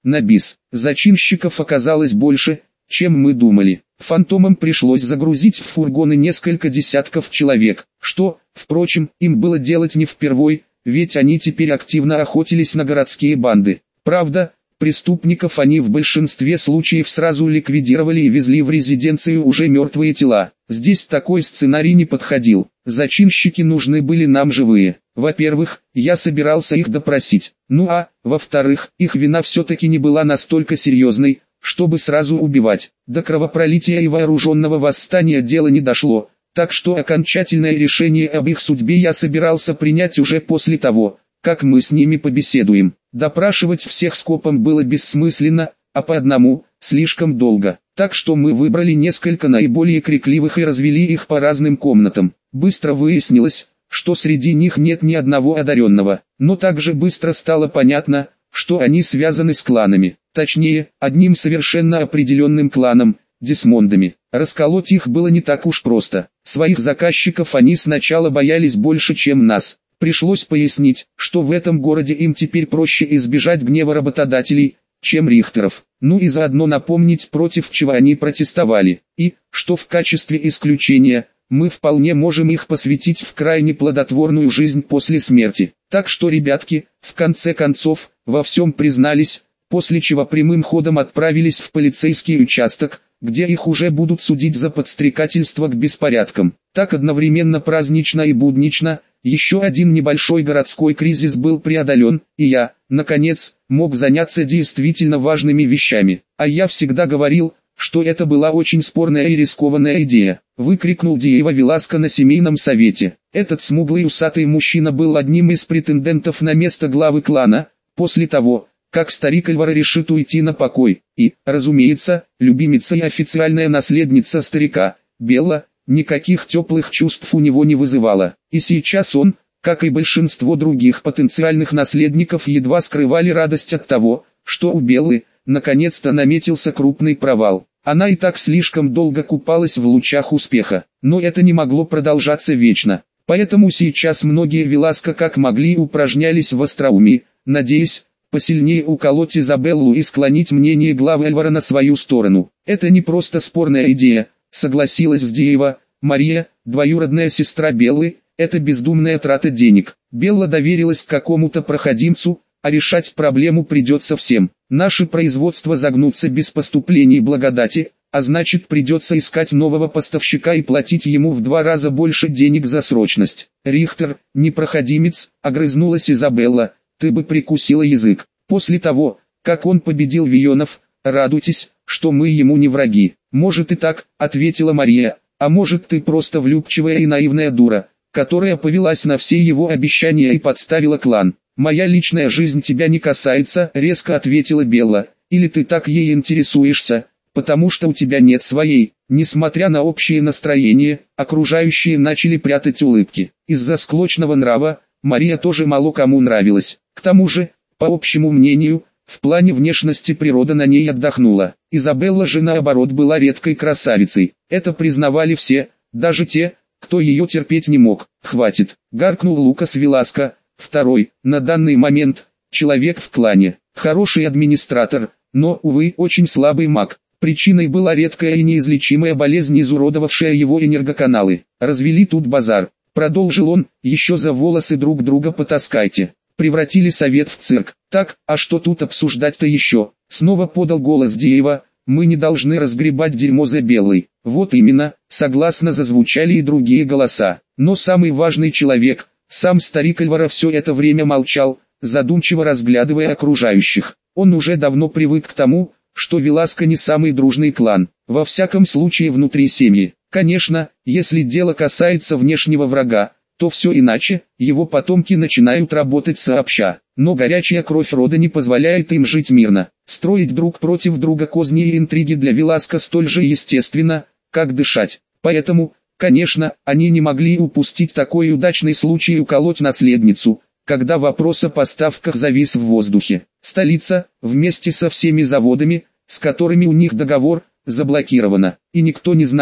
на бис. Зачинщиков оказалось больше, чем мы думали. Фантомам пришлось загрузить в фургоны несколько десятков человек, что, впрочем, им было делать не впервой, ведь они теперь активно охотились на городские банды. Правда, преступников они в большинстве случаев сразу ликвидировали и везли в резиденцию уже мертвые тела. Здесь такой сценарий не подходил. Зачинщики нужны были нам живые. Во-первых, я собирался их допросить. Ну а, во-вторых, их вина все-таки не была настолько серьезной, чтобы сразу убивать. До кровопролития и вооруженного восстания дело не дошло, так что окончательное решение об их судьбе я собирался принять уже после того, как мы с ними побеседуем. Допрашивать всех скопом было бессмысленно, а по одному – слишком долго. Так что мы выбрали несколько наиболее крикливых и развели их по разным комнатам. Быстро выяснилось, что среди них нет ни одного одаренного, но также быстро стало понятно, что они связаны с кланами. Точнее, одним совершенно определенным кланом – Десмондами. Расколоть их было не так уж просто. Своих заказчиков они сначала боялись больше, чем нас. Пришлось пояснить, что в этом городе им теперь проще избежать гнева работодателей, чем Рихтеров. Ну и заодно напомнить, против чего они протестовали, и, что в качестве исключения, мы вполне можем их посвятить в крайне плодотворную жизнь после смерти. Так что ребятки, в конце концов, во всем признались, после чего прямым ходом отправились в полицейский участок, где их уже будут судить за подстрекательство к беспорядкам. Так одновременно празднично и буднично, еще один небольшой городской кризис был преодолен, и я, наконец, мог заняться действительно важными вещами. А я всегда говорил, что это была очень спорная и рискованная идея, выкрикнул Диего Веласко на семейном совете. Этот смуглый усатый мужчина был одним из претендентов на место главы клана, после того, как старик Альваро решит уйти на покой, и, разумеется, любимица и официальная наследница старика, Белла, никаких теплых чувств у него не вызывала. И сейчас он, как и большинство других потенциальных наследников, едва скрывали радость от того, что у Беллы, наконец-то наметился крупный провал. Она и так слишком долго купалась в лучах успеха, но это не могло продолжаться вечно. Поэтому сейчас многие Веласко как могли упражнялись в остроумии, надеясь посильнее уколоть Изабеллу и склонить мнение главы Альваро на свою сторону. Это не просто спорная идея, согласилась с Диего. Мария, двоюродная сестра Беллы, это бездумная трата денег. Белла доверилась какому-то проходимцу, а решать проблему придется всем. Наше производство загнутся без поступлений благодати, а значит придется искать нового поставщика и платить ему в 2 раза больше денег за срочность. Рихтер, не проходимец, огрызнулась Изабелла, ты бы прикусила язык. После того, как он победил Вионов, радуйтесь, что мы ему не враги. Может и так, ответила Мария, а может ты просто влюбчивая и наивная дура, которая повелась на все его обещания и подставила клан. «Моя личная жизнь тебя не касается», — резко ответила Белла, «или ты так ей интересуешься, потому что у тебя нет своей». Несмотря на общее настроение, окружающие начали прятать улыбки. Из-за склочного нрава, Мария тоже мало кому нравилась. К тому же, по общему мнению, в плане внешности природа на ней отдохнула. Изабелла же наоборот была редкой красавицей. Это признавали все, даже те, кто ее терпеть не мог. «Хватит», — гаркнул Лукас Веласко. Второй, на данный момент, человек в клане, хороший администратор, но, увы, очень слабый маг. Причиной была редкая и неизлечимая болезнь, изуродовавшая его энергоканалы. Развели тут базар. Продолжил он, еще за волосы друг друга потаскайте. Превратили совет в цирк. Так, а что тут обсуждать-то еще? Снова подал голос Диего, мы не должны разгребать дерьмо за Белой. Вот именно, согласно зазвучали и другие голоса. Но самый важный человек, сам старик Альваро, все это время молчал, задумчиво разглядывая окружающих. Он уже давно привык к тому, что Веласко не самый дружный клан, во всяком случае внутри семьи. Конечно, если дело касается внешнего врага, то все иначе, его потомки начинают работать сообща. Но горячая кровь рода не позволяет им жить мирно. Строить друг против друга козни и интриги для Веласко столь же естественно, как дышать. Поэтому, конечно, они не могли упустить такой удачный случай уколоть наследницу, когда вопрос о поставках завис в воздухе. Столица, вместе со всеми заводами, с которыми у них договор, заблокирована, и никто не знает,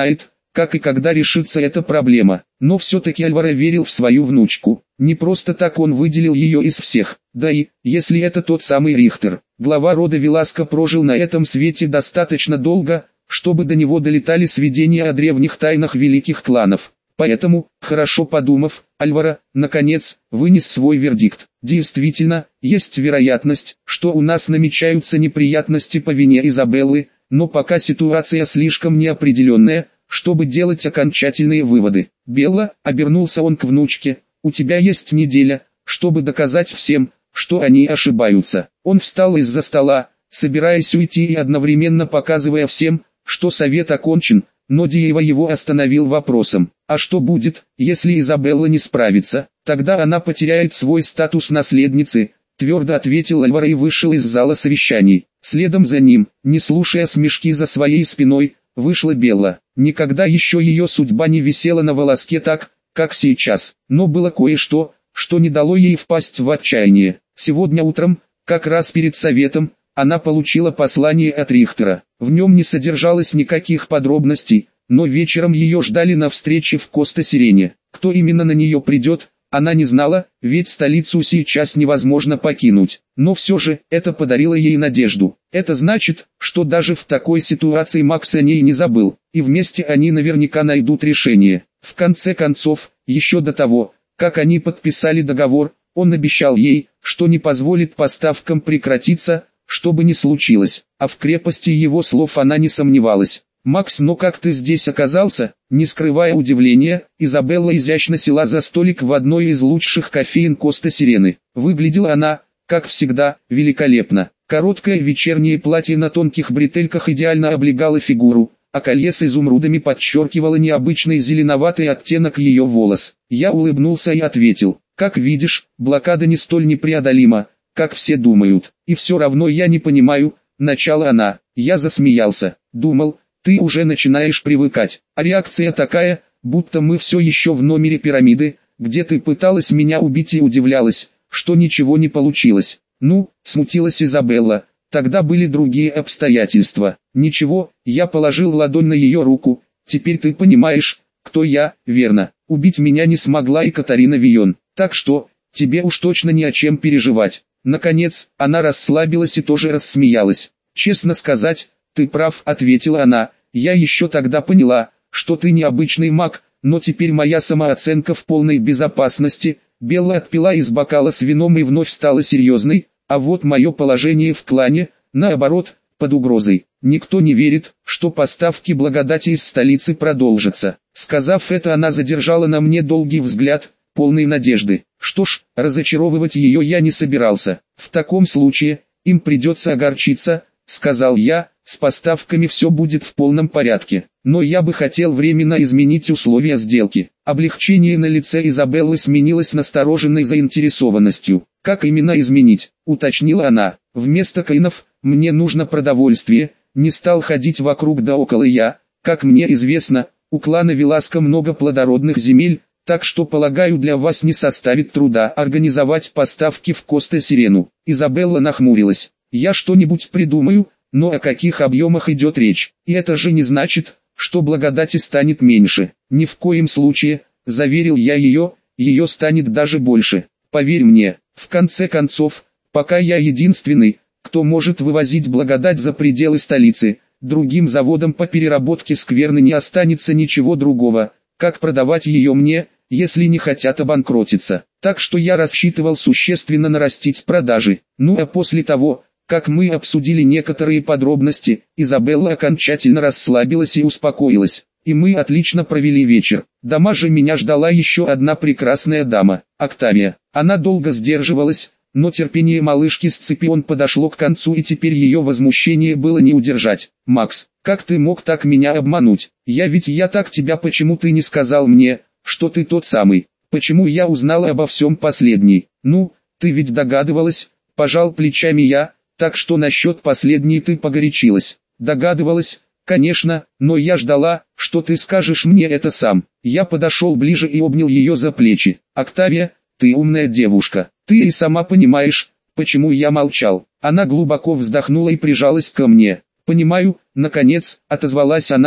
как и когда решится эта проблема. Но все-таки Альваро верил в свою внучку. Не просто так он выделил ее из всех. Да и, если это тот самый Рихтер, глава рода Веласко прожил на этом свете достаточно долго, чтобы до него долетали сведения о древних тайнах великих кланов. Поэтому, хорошо подумав, Альваро, наконец, вынес свой вердикт. Действительно, есть вероятность, что у нас намечаются неприятности по вине Изабеллы, но пока ситуация слишком неопределенная, чтобы делать окончательные выводы. «Белла», — обернулся он к внучке, — «у тебя есть неделя, чтобы доказать всем, что они ошибаются». Он встал из-за стола, собираясь уйти и одновременно показывая всем, что совет окончен, но Диева его остановил вопросом: «А что будет, если Изабелла не справится? Тогда она потеряет свой статус наследницы», — твердо ответил Альваро и вышел из зала совещаний. Следом за ним, не слушая смешки за своей спиной, вышла Белла. Никогда еще ее судьба не висела на волоске так, как сейчас. Но было кое-что, что не дало ей впасть в отчаяние. Сегодня утром, как раз перед советом, она получила послание от Рихтера. В нем не содержалось никаких подробностей, но вечером ее ждали на встрече в Коста-Сирене. Кто именно на нее придет, она не знала, ведь столицу сейчас невозможно покинуть. Но все же, это подарило ей надежду. Это значит, что даже в такой ситуации Макс о ней не забыл, и вместе они наверняка найдут решение. В конце концов, еще до того, как они подписали договор, он обещал ей, что не позволит поставкам прекратиться, что бы ни случилось, а в крепости его слов она не сомневалась. «Макс, но как ты здесь оказался?» Не скрывая удивления, Изабелла изящно села за столик в одной из лучших кофеен Коста-Сирены. Выглядела она, как всегда, великолепно. Короткое вечернее платье на тонких бретельках идеально облегало фигуру, а колье с изумрудами подчеркивало необычный зеленоватый оттенок ее волос. Я улыбнулся и ответил: «Как видишь, блокада не столь непреодолима, как все думают. И все равно я не понимаю», — начала она. Я засмеялся. Думал, ты уже начинаешь привыкать, а реакция такая, будто мы все еще в номере пирамиды, где ты пыталась меня убить, и удивлялась, что ничего не получилось. Ну, смутилась Изабелла, тогда были другие обстоятельства. Ничего, я положил ладонь на ее руку, теперь ты понимаешь, кто я, верно? Убить меня не смогла и Катарина Вийон, так что, тебе уж точно не о чем переживать. Наконец, она расслабилась и тоже рассмеялась. Честно сказать, ты прав, ответила она, я еще тогда поняла, что ты необычный маг, но теперь моя самооценка в полной безопасности. Белла отпила из бокала с вином и вновь стала серьезной, а вот мое положение в клане, наоборот, под угрозой. Никто не верит, что поставки благодати из столицы продолжатся. Сказав это, она задержала на мне долгий взгляд, полный надежды. Что ж, разочаровывать ее я не собирался. В таком случае, им придется огорчиться, сказал я, с поставками все будет в полном порядке. Но я бы хотел временно изменить условия сделки. Облегчение на лице Изабеллы сменилось настороженной заинтересованностью. Как именно изменить, уточнила она. Вместо коинов, мне нужно продовольствие, не стал ходить вокруг да около я. Как мне известно, у клана Веласко много плодородных земель, так что, полагаю, для вас не составит труда организовать поставки в Коста-Сирену. Изабелла нахмурилась. Я что-нибудь придумаю, но о каких объемах идет речь? И это же не значит, что благодати станет меньше. Ни в коем случае, заверил я ее, ее станет даже больше. Поверь мне, в конце концов, пока я единственный, кто может вывозить благодать за пределы столицы, другим заводам по переработке скверны не останется ничего другого, как продавать ее мне, если не хотят обанкротиться. Так что я рассчитывал существенно нарастить продажи. Ну а после того, как мы обсудили некоторые подробности, Изабелла окончательно расслабилась и успокоилась, и мы отлично провели вечер. Дома же меня ждала еще одна прекрасная дама, Октавия. Она долго сдерживалась, но терпение малышки Сципион подошло к концу, и теперь ее возмущение было не удержать. «Макс, как ты мог так меня обмануть? Я так тебя, почему ты не сказал мне, что ты тот самый? Почему я узнала обо всем последний? Ну, ты ведь догадывалась», пожал плечами я. Так что насчет последней ты погорячилась. Догадывалась, конечно, но я ждала, что ты скажешь мне это сам. Я подошел ближе и обнял ее за плечи. Октавия, ты умная девушка. Ты и сама понимаешь, почему я молчал. Она глубоко вздохнула и прижалась ко мне. Понимаю, наконец, отозвалась она,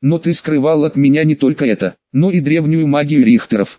но ты скрывал от меня не только это, но и древнюю магию Рихтеров.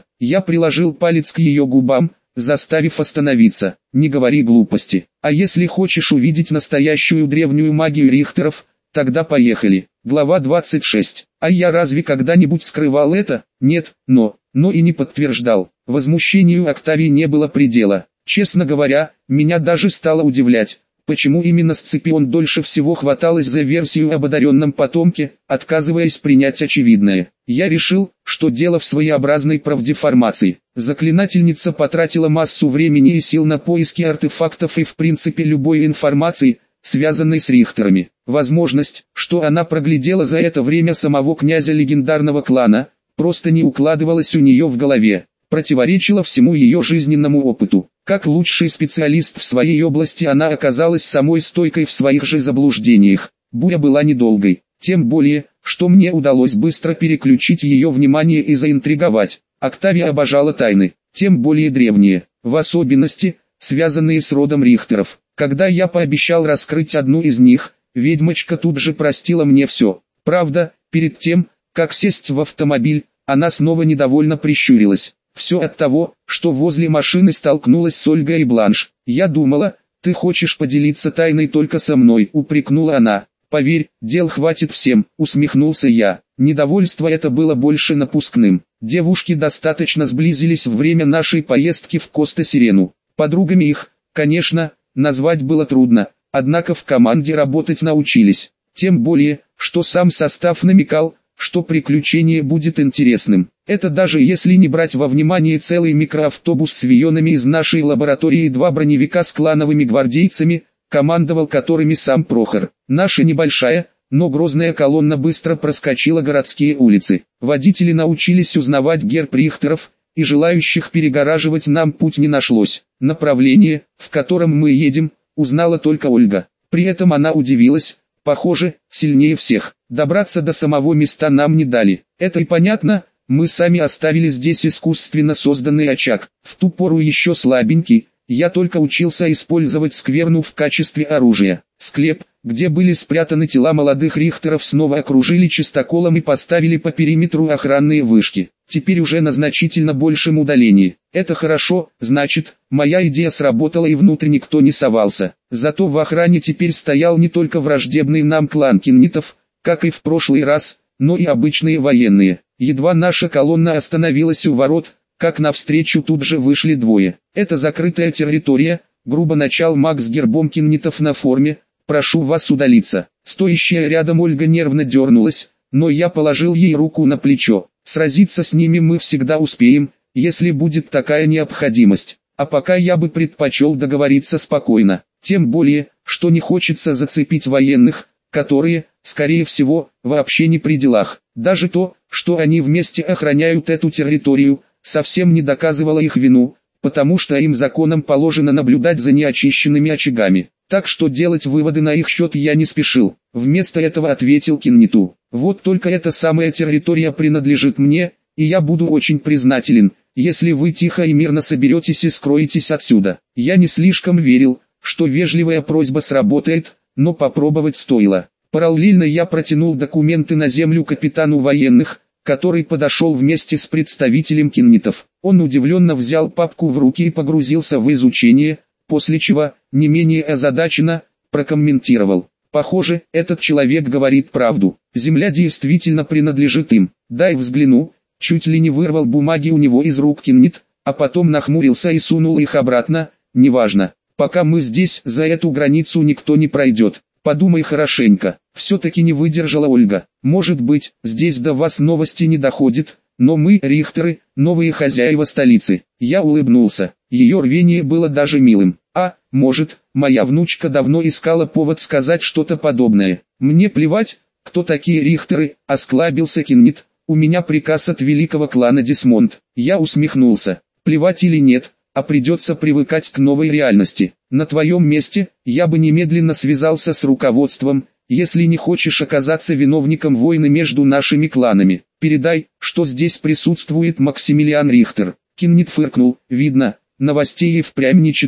Я приложил палец к ее губам, заставив остановиться. Не говори глупости. А если хочешь увидеть настоящую древнюю магию Рихтеров, тогда поехали. Глава 26. А я разве когда-нибудь скрывал это? Нет, но и не подтверждал. Возмущению Октавии не было предела. Честно говоря, меня даже стало удивлять, почему именно Сципион дольше всего хваталась за версию об одаренном потомке, отказываясь принять очевидное. Я решил, что дело в своеобразной правдеформации. Заклинательница потратила массу времени и сил на поиски артефактов и в принципе любой информации, связанной с Рихтерами. Возможность, что она проглядела за это время самого князя легендарного клана, просто не укладывалась у нее в голове, противоречила всему ее жизненному опыту. Как лучший специалист в своей области она оказалась самой стойкой в своих же заблуждениях. Буря была недолгой, тем более, что мне удалось быстро переключить ее внимание и заинтриговать. Октавия обожала тайны, тем более древние, в особенности, связанные с родом Рихтеров. Когда я пообещал раскрыть одну из них, ведьмочка тут же простила мне все. Правда, перед тем, как сесть в автомобиль, она снова недовольно прищурилась. Все от того, что возле машины столкнулась с Ольгой и Бланш. «Я думала, ты хочешь поделиться тайной только со мной», — упрекнула она. «Поверь, дел хватит всем», — усмехнулся я. Недовольство это было больше напускным. Девушки достаточно сблизились во время нашей поездки в Коста-Сирену. Подругами их, конечно, назвать было трудно, однако в команде работать научились. Тем более, что сам состав намекал, что приключение будет интересным. Это даже если не брать во внимание целый микроавтобус с вионами из нашей лаборатории и 2 броневика с клановыми гвардейцами, командовал которыми сам Прохор. Наша небольшая, но грозная колонна быстро проскочила городские улицы. Водители научились узнавать герб Рихтеров, и желающих перегораживать нам путь не нашлось. Направление, в котором мы едем, узнала только Ольга. При этом она удивилась, похоже, сильнее всех. Добраться до самого места нам не дали. Это и понятно, мы сами оставили здесь искусственно созданный очаг. В ту пору еще слабенький, я только учился использовать скверну в качестве оружия. Склеп, где были спрятаны тела молодых Рихтеров, снова окружили чистоколом и поставили по периметру охранные вышки. Теперь уже на значительно большем удалении. Это хорошо, значит, моя идея сработала и внутрь никто не совался. Зато в охране теперь стоял не только враждебный нам клан кеннитов, как и в прошлый раз, но и обычные военные. Едва наша колонна остановилась у ворот, как навстречу тут же вышли двое. «Это закрытая территория», — грубо начал маг с гербом кеннитов на форме, «прошу вас удалиться». Стоящая рядом Ольга нервно дернулась, но я положил ей руку на плечо. «Сразиться с ними мы всегда успеем, если будет такая необходимость. А пока я бы предпочел договориться спокойно, тем более, что не хочется зацепить военных, которые, скорее всего, вообще не при делах. Даже то, что они вместе охраняют эту территорию, совсем не доказывало их вину, потому что им законом положено наблюдать за неочищенными очагами. Так что делать выводы на их счет я не спешил. Вместо этого ответил Кенниту: «Вот только эта самая территория принадлежит мне, и я буду очень признателен, если вы тихо и мирно соберетесь и скроетесь отсюда». Я не слишком верил, что вежливая просьба сработает, но попробовать стоило. Параллельно я протянул документы на землю капитану военных, который подошел вместе с представителем кеннитов. Он удивленно взял папку в руки и погрузился в изучение, после чего, не менее озадаченно, прокомментировал: «Похоже, этот человек говорит правду. Земля действительно принадлежит им. Дай взгляну». Чуть ли не вырвал бумаги у него из рук кеннит, а потом нахмурился и сунул их обратно. «Неважно. Пока мы здесь, за эту границу никто не пройдет. Подумай хорошенько». Все-таки не выдержала Ольга. «Может быть, здесь до вас новости не доходит, но мы, Рихтеры, новые хозяева столицы». Я улыбнулся. Ее рвение было даже милым. «А, может, моя внучка давно искала повод сказать что-то подобное. Мне плевать, кто такие Рихтеры», — осклабился Кеннит. «У меня приказ от великого клана Десмонд». Я усмехнулся. «Плевать или нет, а придется привыкать к новой реальности. На твоем месте, я бы немедленно связался с руководством, если не хочешь оказаться виновником войны между нашими кланами. Передай, что здесь присутствует Максимилиан Рихтер». Кеннит фыркнул. Видно, новостей и впрямь не читал,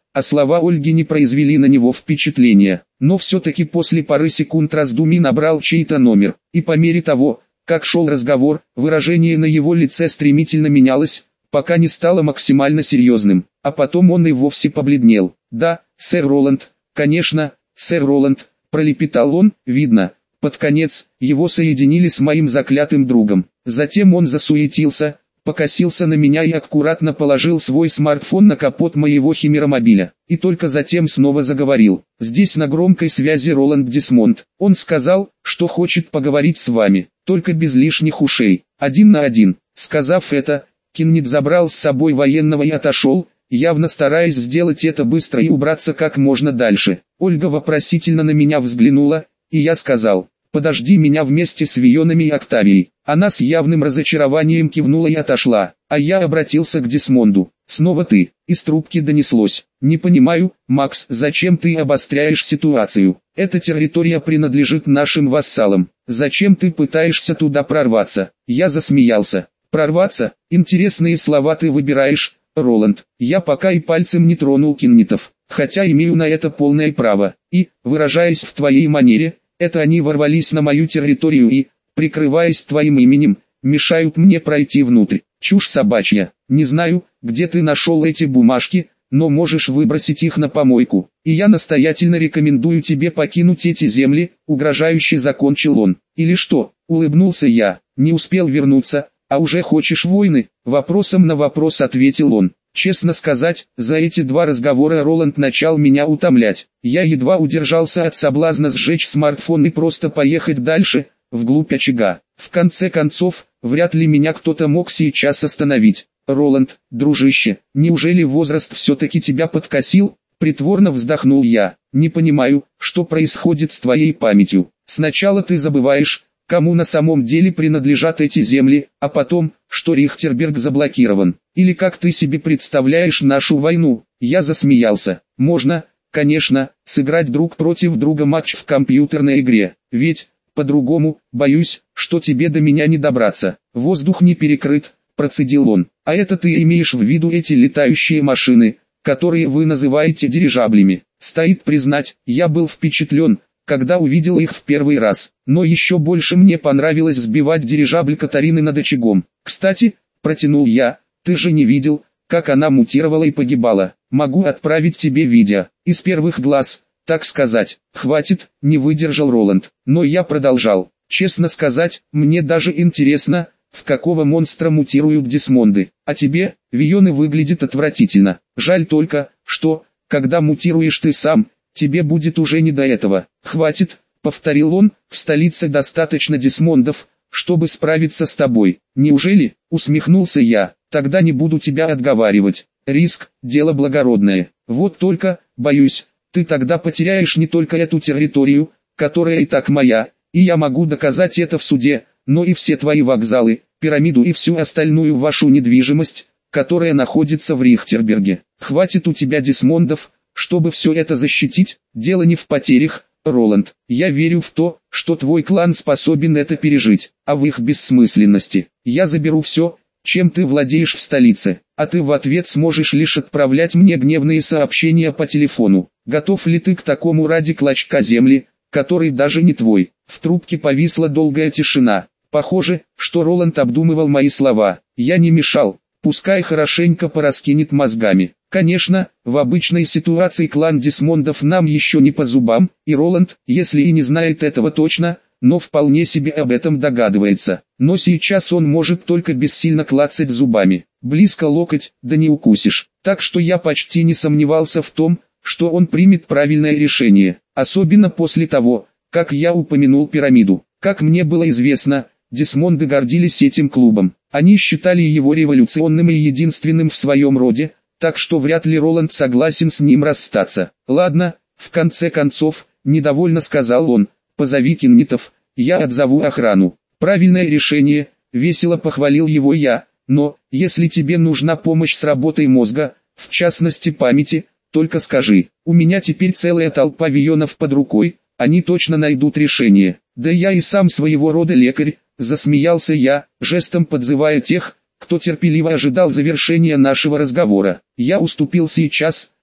а слова Ольги не произвели на него впечатления. Но все-таки после пары секунд раздумий набрал чей-то номер, и по мере того, как шел разговор, выражение на его лице стремительно менялось, пока не стало максимально серьезным, а потом он и вовсе побледнел. «Да, сэр Роланд, конечно, сэр Роланд», — пролепетал он, видно. Под конец, его соединили с моим заклятым другом. Затем он засуетился, покосился на меня и аккуратно положил свой смартфон на капот моего химеромобиля. И только затем снова заговорил. «Здесь на громкой связи Роланд Десмонд. Он сказал, что хочет поговорить с вами, только без лишних ушей, 1 на 1. Сказав это, Кеннет забрал с собой военного и отошел, явно стараясь сделать это быстро и убраться как можно дальше. Ольга вопросительно на меня взглянула, и я сказал: «Подожди меня вместе с Вионами и Октавией». Она с явным разочарованием кивнула и отошла, а я обратился к Десмонду. «Снова ты?» Из трубки донеслось: «Не понимаю, Макс, зачем ты обостряешь ситуацию? Эта территория принадлежит нашим вассалам. Зачем ты пытаешься туда прорваться?» Я засмеялся. «Прорваться? Интересные слова ты выбираешь, Роланд. Я пока и пальцем не тронул Кеннетов, хотя имею на это полное право. И, выражаясь в твоей манере, это они ворвались на мою территорию и, прикрываясь твоим именем, мешают мне пройти внутрь. Чушь собачья. Не знаю, где ты нашел эти бумажки, но можешь выбросить их на помойку. И я настоятельно рекомендую тебе покинуть эти земли», — угрожающе закончил он. «Или что?» — улыбнулся я. «Не успел вернуться, а уже хочешь войны?» Вопросом на вопрос ответил он. Честно сказать, за эти 2 разговора Роланд начал меня утомлять. Я едва удержался от соблазна сжечь смартфон и просто поехать дальше, вглубь очага. В конце концов, вряд ли меня кто-то мог сейчас остановить. «Роланд, дружище, неужели возраст все-таки тебя подкосил?» Притворно вздохнул я. «Не понимаю, что происходит с твоей памятью. Сначала ты забываешь, кому на самом деле принадлежат эти земли, а потом, что Рихтерберг заблокирован. Или как ты себе представляешь нашу войну?» Я засмеялся. «Можно, конечно, сыграть друг против друга матч в компьютерной игре, ведь, по-другому, боюсь, что тебе до меня не добраться. Воздух не перекрыт», — процедил он. «А это ты имеешь в виду эти летающие машины, которые вы называете дирижаблями?» Стоит признать, я был впечатлен, когда увидел их в первый раз, но еще больше мне понравилось сбивать дирижабль Катарины над очагом. «Кстати», — протянул я, — «ты же не видел, как она мутировала и погибала? Могу отправить тебе видео, из первых глаз, так сказать». «Хватит», — не выдержал Роланд, но я продолжал. «Честно сказать, мне даже интересно, в какого монстра мутируют Десмонды. А тебе, Вионы, выглядит отвратительно. Жаль только, что, когда мутируешь ты сам, тебе будет уже не до этого». «Хватит», — повторил он, — «в столице достаточно Десмондов, чтобы справиться с тобой». «Неужели?» — усмехнулся я. «Тогда не буду тебя отговаривать. Риск — дело благородное. Вот только, боюсь, ты тогда потеряешь не только эту территорию, которая и так моя, и я могу доказать это в суде, но и все твои вокзалы, пирамиду и всю остальную вашу недвижимость, которая находится в Рихтерберге. Хватит у тебя Десмондов, чтобы все это защитить. Дело не в потерях, Роланд. Я верю в то, что твой клан способен это пережить, а в их бессмысленности. Я заберу все, чем ты владеешь в столице, а ты в ответ сможешь лишь отправлять мне гневные сообщения по телефону. Готов ли ты к такому ради клочка земли, который даже не твой?» В трубке повисла долгая тишина. Похоже, что Роланд обдумывал мои слова. Я не мешал, пускай хорошенько пораскинет мозгами. Конечно, в обычной ситуации клан Десмондов нам еще не по зубам, и Роланд, если и не знает этого точно, но вполне себе об этом догадывается. Но сейчас он может только бессильно клацать зубами. Близко локоть, да не укусишь. Так что я почти не сомневался в том, что он примет правильное решение. Особенно после того, как я упомянул пирамиду. Как мне было известно, Десмонды гордились этим клубом. Они считали его революционным и единственным в своем роде, так что вряд ли Роланд согласен с ним расстаться. «Ладно», в конце концов, недовольно сказал он, — «позови Кеннетов, я отзову охрану». «Правильное решение», весело похвалил его я, — «но, если тебе нужна помощь с работой мозга, в частности памяти, только скажи. У меня теперь целая толпа Вионов под рукой, они точно найдут решение. Да я и сам своего рода лекарь», засмеялся я, жестом подзывая тех, кто терпеливо ожидал завершения нашего разговора. «Я уступил сейчас,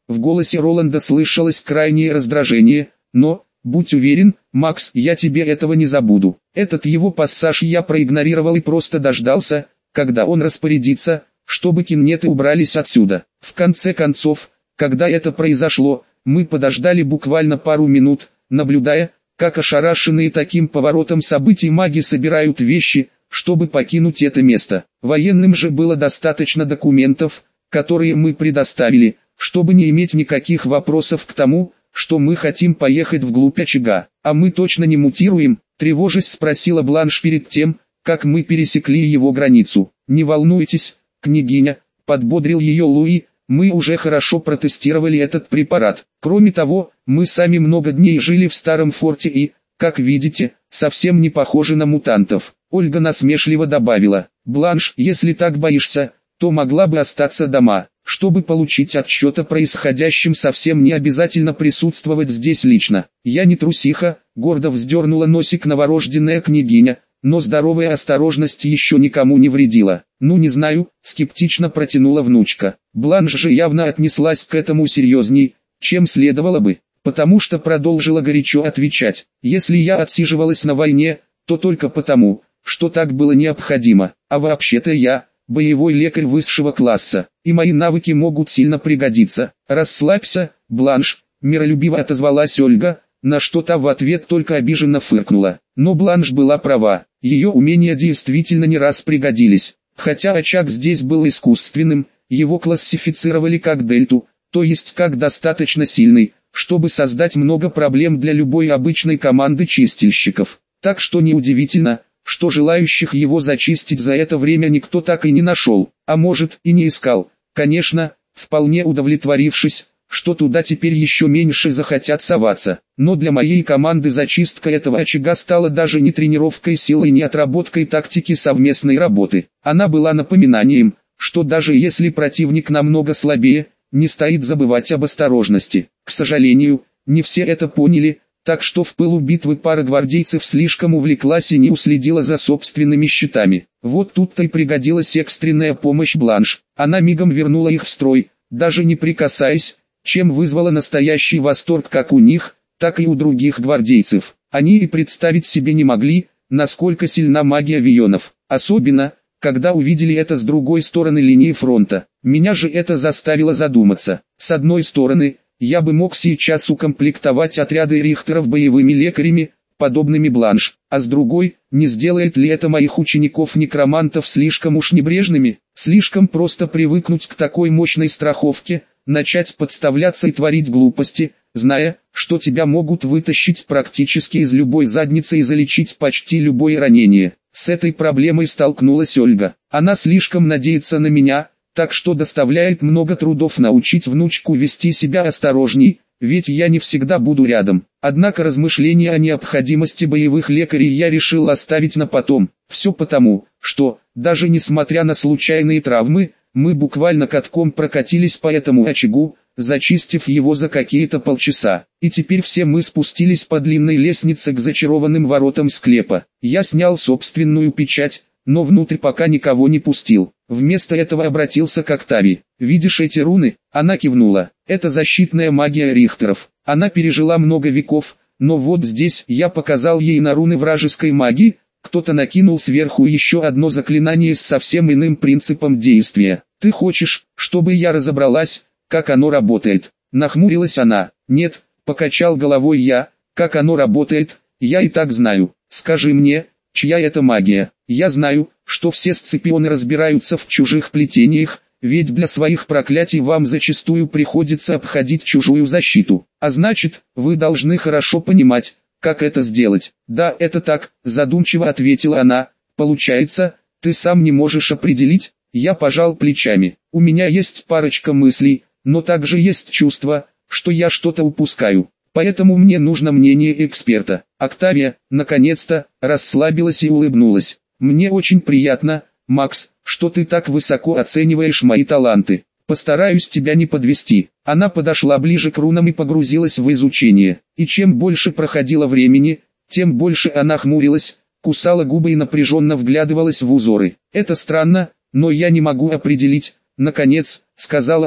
В голосе Роланда слышалось крайнее раздражение, но, будь уверен, Макс, я тебе этого не забуду. Этот его пассаж я проигнорировал и просто дождался, когда он распорядится, чтобы киннеты убрались отсюда. В конце концов, когда это произошло, мы подождали буквально пару минут, наблюдая, как ошарашенные таким поворотом событий маги собирают вещи, чтобы покинуть это место. Военным же было достаточно документов, которые мы предоставили, чтобы не иметь никаких вопросов к тому, что мы хотим поехать вглубь очага. «А мы точно не мутируем?» – тревожась спросила Бланш перед тем, как мы пересекли его границу. «Не волнуйтесь, княгиня», – подбодрил ее Луи, – «мы уже хорошо протестировали этот препарат. Кроме того, мы сами много дней жили в старом форте и, как видите, совсем не похожи на мутантов». Ольга насмешливо добавила: «Бланш, если так боишься, то могла бы остаться дома. Чтобы получить отчет о происходящем, совсем не обязательно присутствовать здесь лично». «Я не трусиха», — гордо вздернула носик новорожденная княгиня, но здоровая осторожность еще никому не вредила. «Ну не знаю», — скептично протянула внучка. Бланш же явно отнеслась к этому серьезней, чем следовало бы, потому что продолжила горячо отвечать: «Если я отсиживалась на войне, то только потому, что так было необходимо, а вообще-то я боевой лекарь высшего класса, и мои навыки могут сильно пригодиться». «Расслабься, Бланш», — миролюбиво отозвалась Ольга, на что та в ответ только обиженно фыркнула. Но Бланш была права, ее умения действительно не раз пригодились. Хотя очаг здесь был искусственным, его классифицировали как дельту, то есть как достаточно сильный, чтобы создать много проблем для любой обычной команды чистильщиков. Так что неудивительно, что желающих его зачистить за это время никто так и не нашел, а может и не искал. Конечно, вполне удовлетворившись, что туда теперь еще меньше захотят соваться. Но для моей команды зачистка этого очага стала даже не тренировкой силы и не отработкой тактики совместной работы. Она была напоминанием, что даже если противник намного слабее, не стоит забывать об осторожности. К сожалению, не все это поняли, так что в пылу битвы пара гвардейцев слишком увлеклась и не уследила за собственными щитами. Вот тут-то и пригодилась экстренная помощь Бланш. Она мигом вернула их в строй, даже не прикасаясь, чем вызвала настоящий восторг как у них, так и у других гвардейцев. Они и представить себе не могли, насколько сильна магия вионов, особенно, когда увидели это с другой стороны линии фронта. Меня же это заставило задуматься. С одной стороны, я бы мог сейчас укомплектовать отряды Рихтеров боевыми лекарями, подобными Бланш, а с другой, не сделает ли это моих учеников-некромантов слишком уж небрежными, слишком просто привыкнуть к такой мощной страховке, начать подставляться и творить глупости, зная, что тебя могут вытащить практически из любой задницы и залечить почти любое ранение. С этой проблемой столкнулась Ольга. Она слишком надеется на меня, так что доставляет много трудов научить внучку вести себя осторожней, ведь я не всегда буду рядом. Однако размышления о необходимости боевых лекарей я решил оставить на потом. Все потому, что, даже несмотря на случайные травмы, мы буквально катком прокатились по этому очагу, зачистив его за какие-то полчаса. И теперь все мы спустились по длинной лестнице к зачарованным воротам склепа. Я снял собственную печать, но внутрь пока никого не пустил. Вместо этого обратился к Октавии. «Видишь эти руны?» Она кивнула. «Это защитная магия Рихтеров. Она пережила много веков, но вот здесь я показал ей на руны вражеской магии. Кто-то накинул сверху еще одно заклинание с совсем иным принципом действия. Ты хочешь, чтобы я разобралась, как оно работает?» Нахмурилась она. «Нет», покачал головой я, «как оно работает, я и так знаю. Скажи мне, чья это магия?» «Я знаю, что все сципионы разбираются в чужих плетениях, ведь для своих проклятий вам зачастую приходится обходить чужую защиту. А значит, вы должны хорошо понимать, как это сделать». «Да, это так», задумчиво ответила она. «Получается, ты сам не можешь определить?» Я пожал плечами. «У меня есть парочка мыслей, но также есть чувство, что я что-то упускаю. Поэтому мне нужно мнение эксперта». Октавия, наконец-то, расслабилась и улыбнулась. «Мне очень приятно, Макс, что ты так высоко оцениваешь мои таланты. Постараюсь тебя не подвести». Она подошла ближе к рунам и погрузилась в изучение. И чем больше проходило времени, тем больше она хмурилась, кусала губы и напряженно вглядывалась в узоры. «Это странно, но я не могу определить», — наконец, сказала она,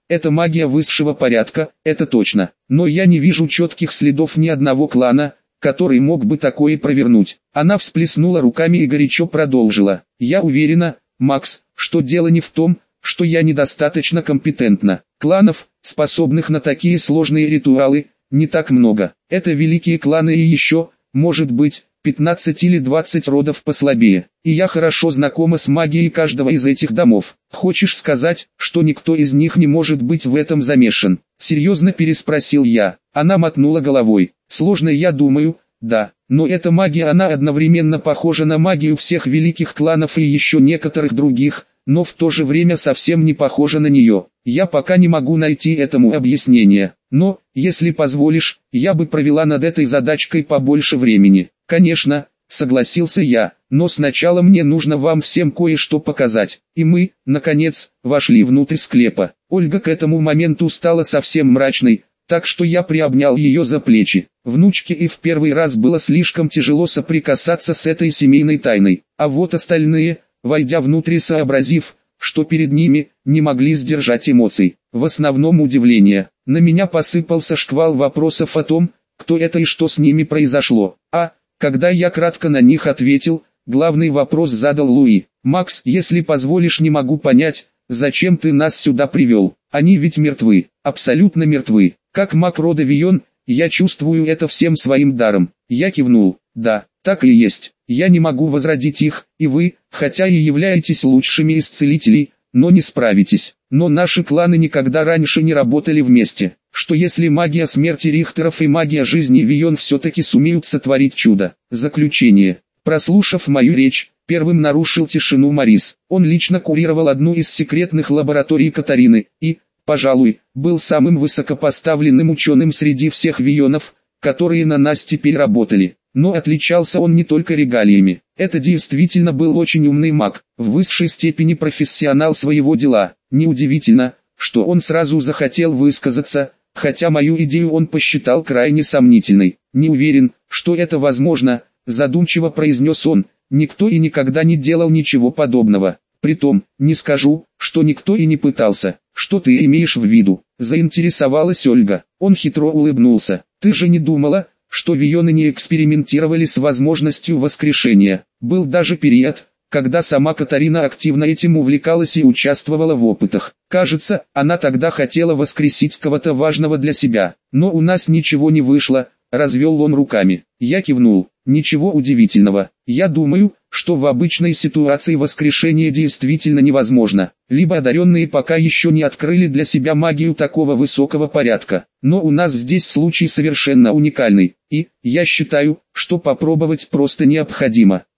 это магия высшего порядка, это точно. Но я не вижу четких следов ни одного клана, который мог бы такое провернуть. Она всплеснула руками и горячо продолжила. Я уверена, Макс, что дело не в том, что я недостаточно компетентна. Кланов, способных на такие сложные ритуалы, не так много. Это великие кланы и еще, может быть, 15 или 20 родов послабее. И я хорошо знакома с магией каждого из этих домов. Хочешь сказать, что никто из них не может быть в этом замешан? Серьезно переспросил я. Она мотнула головой. Сложно, я думаю, да. Но эта магия, она одновременно похожа на магию всех великих кланов и еще некоторых других, но в то же время совсем не похожа на нее. Я пока не могу найти этому объяснение. Но, если позволишь, я бы провела над этой задачкой побольше времени. Конечно, согласился я, но сначала мне нужно вам всем кое-что показать. И мы, наконец, вошли внутрь склепа. Ольга к этому моменту стала совсем мрачной, так что я приобнял ее за плечи. Внучке и в первый раз было слишком тяжело соприкасаться с этой семейной тайной. А вот остальные, войдя внутрь, сообразив, что перед ними, не могли сдержать эмоций. В основном удивление. На меня посыпался шквал вопросов о том, кто это и что с ними произошло. Когда я кратко на них ответил, главный вопрос задал Луи. «Макс, если позволишь, не могу понять, зачем ты нас сюда привел? Они ведь мертвы, абсолютно мертвы. Как маг рода Вийон, я чувствую это всем своим даром». Я кивнул. «Да, так и есть. Я не могу возродить их, и вы, хотя и являетесь лучшими из целителей, но не справитесь. Но наши кланы никогда раньше не работали вместе. Что если магия смерти Рихтеров и магия жизни Вийон все-таки сумеют сотворить чудо?» Заключение. Прослушав мою речь, первым нарушил тишину Морис. Он лично курировал одну из секретных лабораторий Катарины и, пожалуй, был самым высокопоставленным ученым среди всех Вийонов, которые на нас теперь работали. Но отличался он не только регалиями. Это действительно был очень умный маг, в высшей степени профессионал своего дела. Неудивительно, что он сразу захотел высказаться, хотя мою идею он посчитал крайне сомнительной. «Не уверен, что это возможно», — задумчиво произнес он. «Никто и никогда не делал ничего подобного. Притом, не скажу, что никто и не пытался». «Что ты имеешь в виду?» — заинтересовалась Ольга. Он хитро улыбнулся. «Ты же не думала, что Вийоны не экспериментировали с возможностью воскрешения? Был даже период, когда сама Катарина активно этим увлекалась и участвовала в опытах. Кажется, она тогда хотела воскресить кого-то важного для себя. Но у нас ничего не вышло», — развел он руками. Я кивнул. «Ничего удивительного. Я думаю, что в обычной ситуации воскрешение действительно невозможно. Либо одаренные пока еще не открыли для себя магию такого высокого порядка. Но у нас здесь случай совершенно уникальный. И, я считаю, что попробовать просто необходимо».